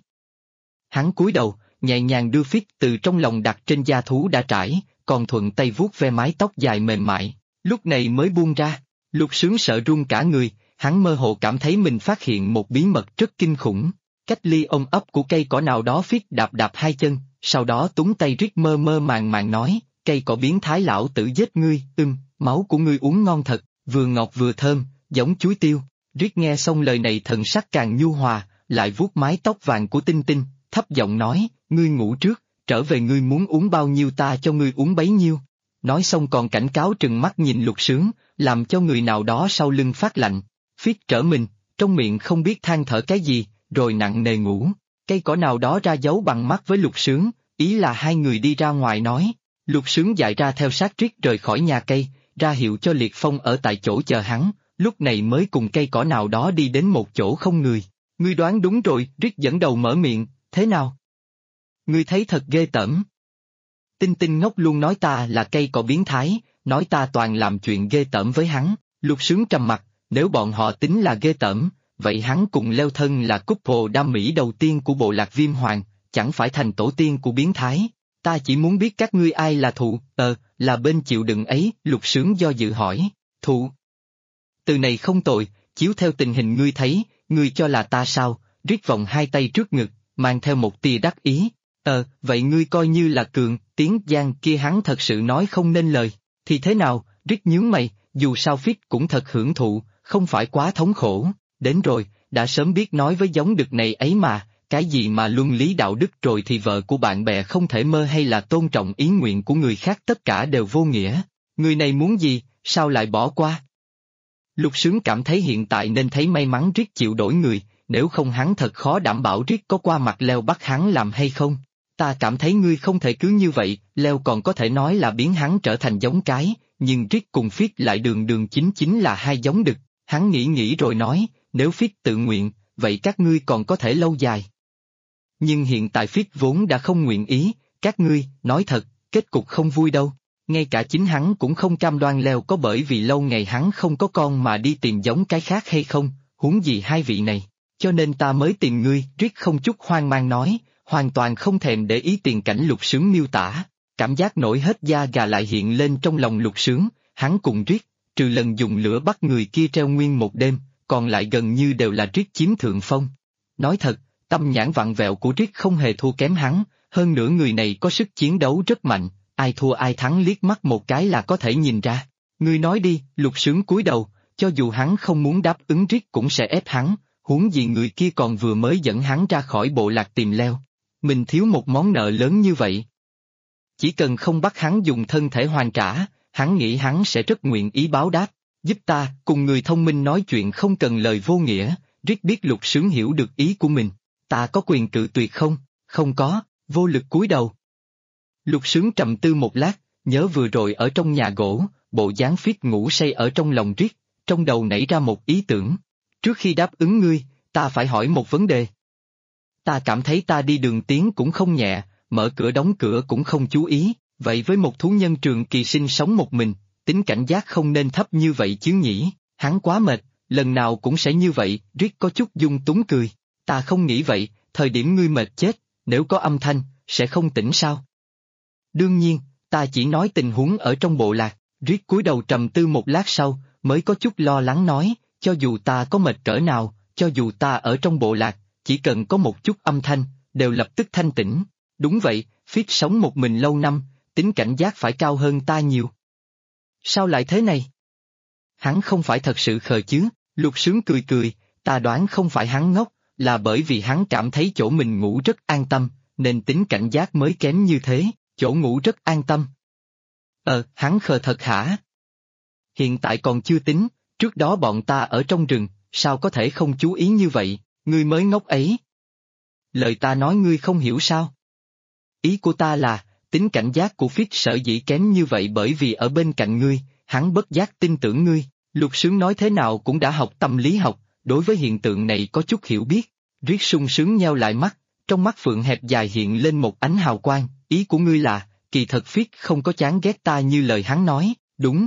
Hắn cúi đầu, nhẹ nhàng đưa Phiết từ trong lòng đặt trên da thú đã trải, còn thuận tay vuốt ve mái tóc dài mềm mại, lúc này mới buông ra. Lục Sướng sợ run cả người, hắn mơ hồ cảm thấy mình phát hiện một bí mật rất kinh khủng. Cách ly ôm ấp của cây cỏ nào đó Phiết đạp đạp hai chân, sau đó túng tay Riết mơ mơ màng màng nói, cây cỏ biến thái lão tử giết ngươi, máu của ngươi uống ngon thật, vừa ngọt vừa thơm, giống chuối tiêu. Riết nghe xong lời này thần sắc càng nhu hòa, lại vuốt mái tóc vàng của Tinh Tinh, thấp giọng nói, ngươi ngủ trước, trở về ngươi muốn uống bao nhiêu ta cho ngươi uống bấy nhiêu. Nói xong còn cảnh cáo trừng mắt nhìn Lục Sướng, làm cho người nào đó sau lưng phát lạnh. Phiết trở mình, trong miệng không biết than thở cái gì, rồi nặng nề ngủ. Cây cỏ nào đó ra dấu bằng mắt với Lục Sướng, ý là hai người đi ra ngoài nói. Lục Sướng dại ra theo sát Riết rời khỏi nhà cây, ra hiệu cho Liệt Phong ở tại chỗ chờ hắn, lúc này mới cùng cây cỏ nào đó đi đến một chỗ không người. Ngươi đoán đúng rồi, Riết dẫn đầu mở miệng, thế nào? Ngươi thấy thật ghê tởm. Tinh Tinh ngốc luôn nói ta là cây cỏ biến thái, nói ta toàn làm chuyện ghê tởm với hắn. Lục Sướng trầm mặt, nếu bọn họ tính là ghê tởm, vậy hắn cùng Leo Thân là couple đam mỹ đầu tiên của bộ lạc Viêm Hoàng, chẳng phải thành tổ tiên của biến thái. Ta chỉ muốn biết các ngươi ai là thụ, là bên chịu đựng ấy. Lục Sướng do dự hỏi, thụ. Từ này không tồi, chiếu theo tình hình ngươi thấy, ngươi cho là ta sao? Riết vòng hai tay trước ngực, mang theo một tia đắc ý. Vậy ngươi coi như là cường, tiếng Giang kia hắn thật sự nói không nên lời, thì thế nào? Riết nhướng mày, dù sao Phiết cũng thật hưởng thụ, không phải quá thống khổ. Đến rồi, đã sớm biết nói với giống đực này ấy mà, cái gì mà luân lý đạo đức rồi thì vợ của bạn bè không thể mơ hay là tôn trọng ý nguyện của người khác tất cả đều vô nghĩa. Người này muốn gì, sao lại bỏ qua? Lục Sướng cảm thấy hiện tại nên thấy may mắn Riết chịu đổi người, nếu không hắn thật khó đảm bảo Riết có qua mặt Leo bắt hắn làm hay không. Ta cảm thấy ngươi không thể cứ như vậy, Leo còn có thể nói là biến hắn trở thành giống cái, nhưng Riết cùng Phiết lại đường đường chính là hai giống đực. Hắn nghĩ rồi nói, nếu Phiết tự nguyện, vậy các ngươi còn có thể lâu dài. Nhưng hiện tại Phiết vốn đã không nguyện ý, các ngươi, nói thật, kết cục không vui đâu. Ngay cả chính hắn cũng không cam đoan Leo có bởi vì lâu ngày hắn không có con mà đi tìm giống cái khác hay không, huống gì hai vị này. Cho nên ta mới tìm ngươi, Riết không chút hoang mang nói, hoàn toàn không thèm để ý tiền cảnh Lục Sướng miêu tả. Cảm giác nổi hết da gà lại hiện lên trong lòng Lục Sướng, hắn cùng Riết, trừ lần dùng lửa bắt người kia treo nguyên một đêm, còn lại gần như đều là Riết chiếm thượng phong. Nói thật, tâm nhãn vặn vẹo của Riết không hề thua kém hắn, hơn nữa người này có sức chiến đấu rất mạnh, ai thua ai thắng liếc mắt một cái là có thể nhìn ra. Ngươi nói đi, Lục Sướng cúi đầu, cho dù hắn không muốn đáp ứng Riết cũng sẽ ép hắn, huống gì người kia còn vừa mới dẫn hắn ra khỏi bộ lạc tìm Leo. Mình thiếu một món nợ lớn như vậy. Chỉ cần không bắt hắn dùng thân thể hoàn trả, hắn nghĩ hắn sẽ rất nguyện ý báo đáp. Giúp ta, cùng người thông minh nói chuyện không cần lời vô nghĩa. Riết biết Lục Sướng hiểu được ý của mình. Ta có quyền cự tuyệt không? Không có, vô lực cúi đầu. Lục Sướng trầm tư một lát, nhớ vừa rồi ở trong nhà gỗ, bộ dáng Phiết ngủ say ở trong lòng Riết, trong đầu nảy ra một ý tưởng. Trước khi đáp ứng ngươi, ta phải hỏi một vấn đề. Ta cảm thấy ta đi đường tiến cũng không nhẹ, mở cửa đóng cửa cũng không chú ý, vậy với một thú nhân trường kỳ sinh sống một mình, tính cảnh giác không nên thấp như vậy chứ nhỉ, hắn quá mệt, lần nào cũng sẽ như vậy, Rick có chút dung túng cười. Ta không nghĩ vậy, thời điểm ngươi mệt chết, nếu có âm thanh, sẽ không tỉnh sao? Đương nhiên, ta chỉ nói tình huống ở trong bộ lạc, Rick cúi đầu trầm tư một lát sau, mới có chút lo lắng nói, cho dù ta có mệt cỡ nào, cho dù ta ở trong bộ lạc, chỉ cần có một chút âm thanh, đều lập tức thanh tỉnh. Đúng vậy, Fitz sống một mình lâu năm, tính cảnh giác phải cao hơn ta nhiều. Sao lại thế này? Hắn không phải thật sự khờ chứ, Lục Sướng cười cười, ta đoán không phải hắn ngốc, là bởi vì hắn cảm thấy chỗ mình ngủ rất an tâm, nên tính cảnh giác mới kém như thế, chỗ ngủ rất an tâm. Hắn khờ thật hả? Hiện tại còn chưa tính, trước đó bọn ta ở trong rừng, sao có thể không chú ý như vậy, ngươi mới ngốc ấy. Lời ta nói ngươi không hiểu sao? Ý của ta là, tính cảnh giác của Fitz sở dĩ kém như vậy bởi vì ở bên cạnh ngươi, hắn bất giác tin tưởng ngươi. Lục Sướng nói thế nào cũng đã học tâm lý học, đối với hiện tượng này có chút hiểu biết. Riết sung sướng nheo lại mắt, trong mắt phượng hẹp dài hiện lên một ánh hào quang, ý của ngươi là, kỳ thật Fitz không có chán ghét ta như lời hắn nói, đúng.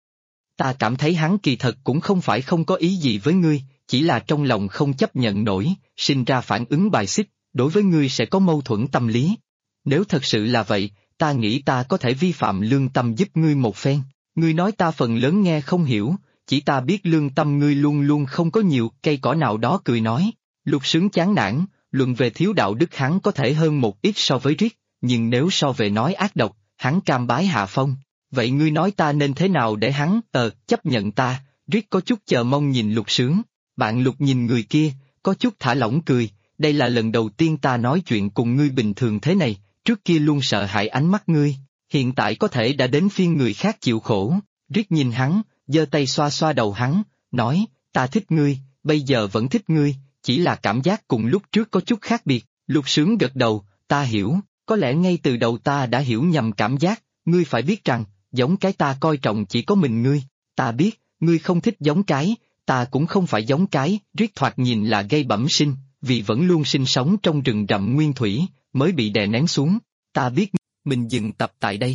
Ta cảm thấy hắn kỳ thật cũng không phải không có ý gì với ngươi, chỉ là trong lòng không chấp nhận nổi, sinh ra phản ứng bài xích, đối với ngươi sẽ có mâu thuẫn tâm lý. Nếu thật sự là vậy, ta nghĩ ta có thể vi phạm lương tâm giúp ngươi một phen. Ngươi nói ta phần lớn nghe không hiểu, chỉ ta biết lương tâm ngươi luôn luôn không có nhiều, cây cỏ nào đó cười nói. Lục Sướng chán nản, luận về thiếu đạo đức hắn có thể hơn một ít so với Rick, nhưng nếu so về nói ác độc, hắn cam bái hạ phong. Vậy ngươi nói ta nên thế nào để hắn, chấp nhận ta? Rick có chút chờ mong nhìn Lục Sướng, bạn Lục nhìn người kia, có chút thả lỏng cười, đây là lần đầu tiên ta nói chuyện cùng ngươi bình thường thế này, trước kia luôn sợ hãi ánh mắt ngươi, hiện tại có thể đã đến phiên người khác chịu khổ. Rick nhìn hắn, giơ tay xoa xoa đầu hắn, nói, ta thích ngươi, bây giờ vẫn thích ngươi, chỉ là cảm giác cùng lúc trước có chút khác biệt. Lục Sướng gật đầu, ta hiểu, có lẽ ngay từ đầu ta đã hiểu nhầm cảm giác, ngươi phải biết rằng, giống cái ta coi trọng chỉ có mình ngươi, ta biết, ngươi không thích giống cái, ta cũng không phải giống cái. Rick thoạt nhìn là gây bẩm sinh, vì vẫn luôn sinh sống trong rừng rậm nguyên thủy, mới bị đè nén xuống. Ta biết. Mình dừng tập tại đây.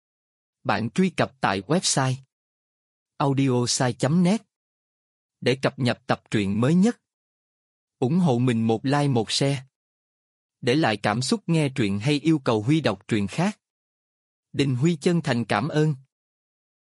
Bạn truy cập tại website audiosai.net để cập nhật tập truyện mới nhất. Ủng hộ mình một like một share. Để lại cảm xúc nghe truyện hay yêu cầu Huy đọc truyện khác. Đình Huy chân thành cảm ơn.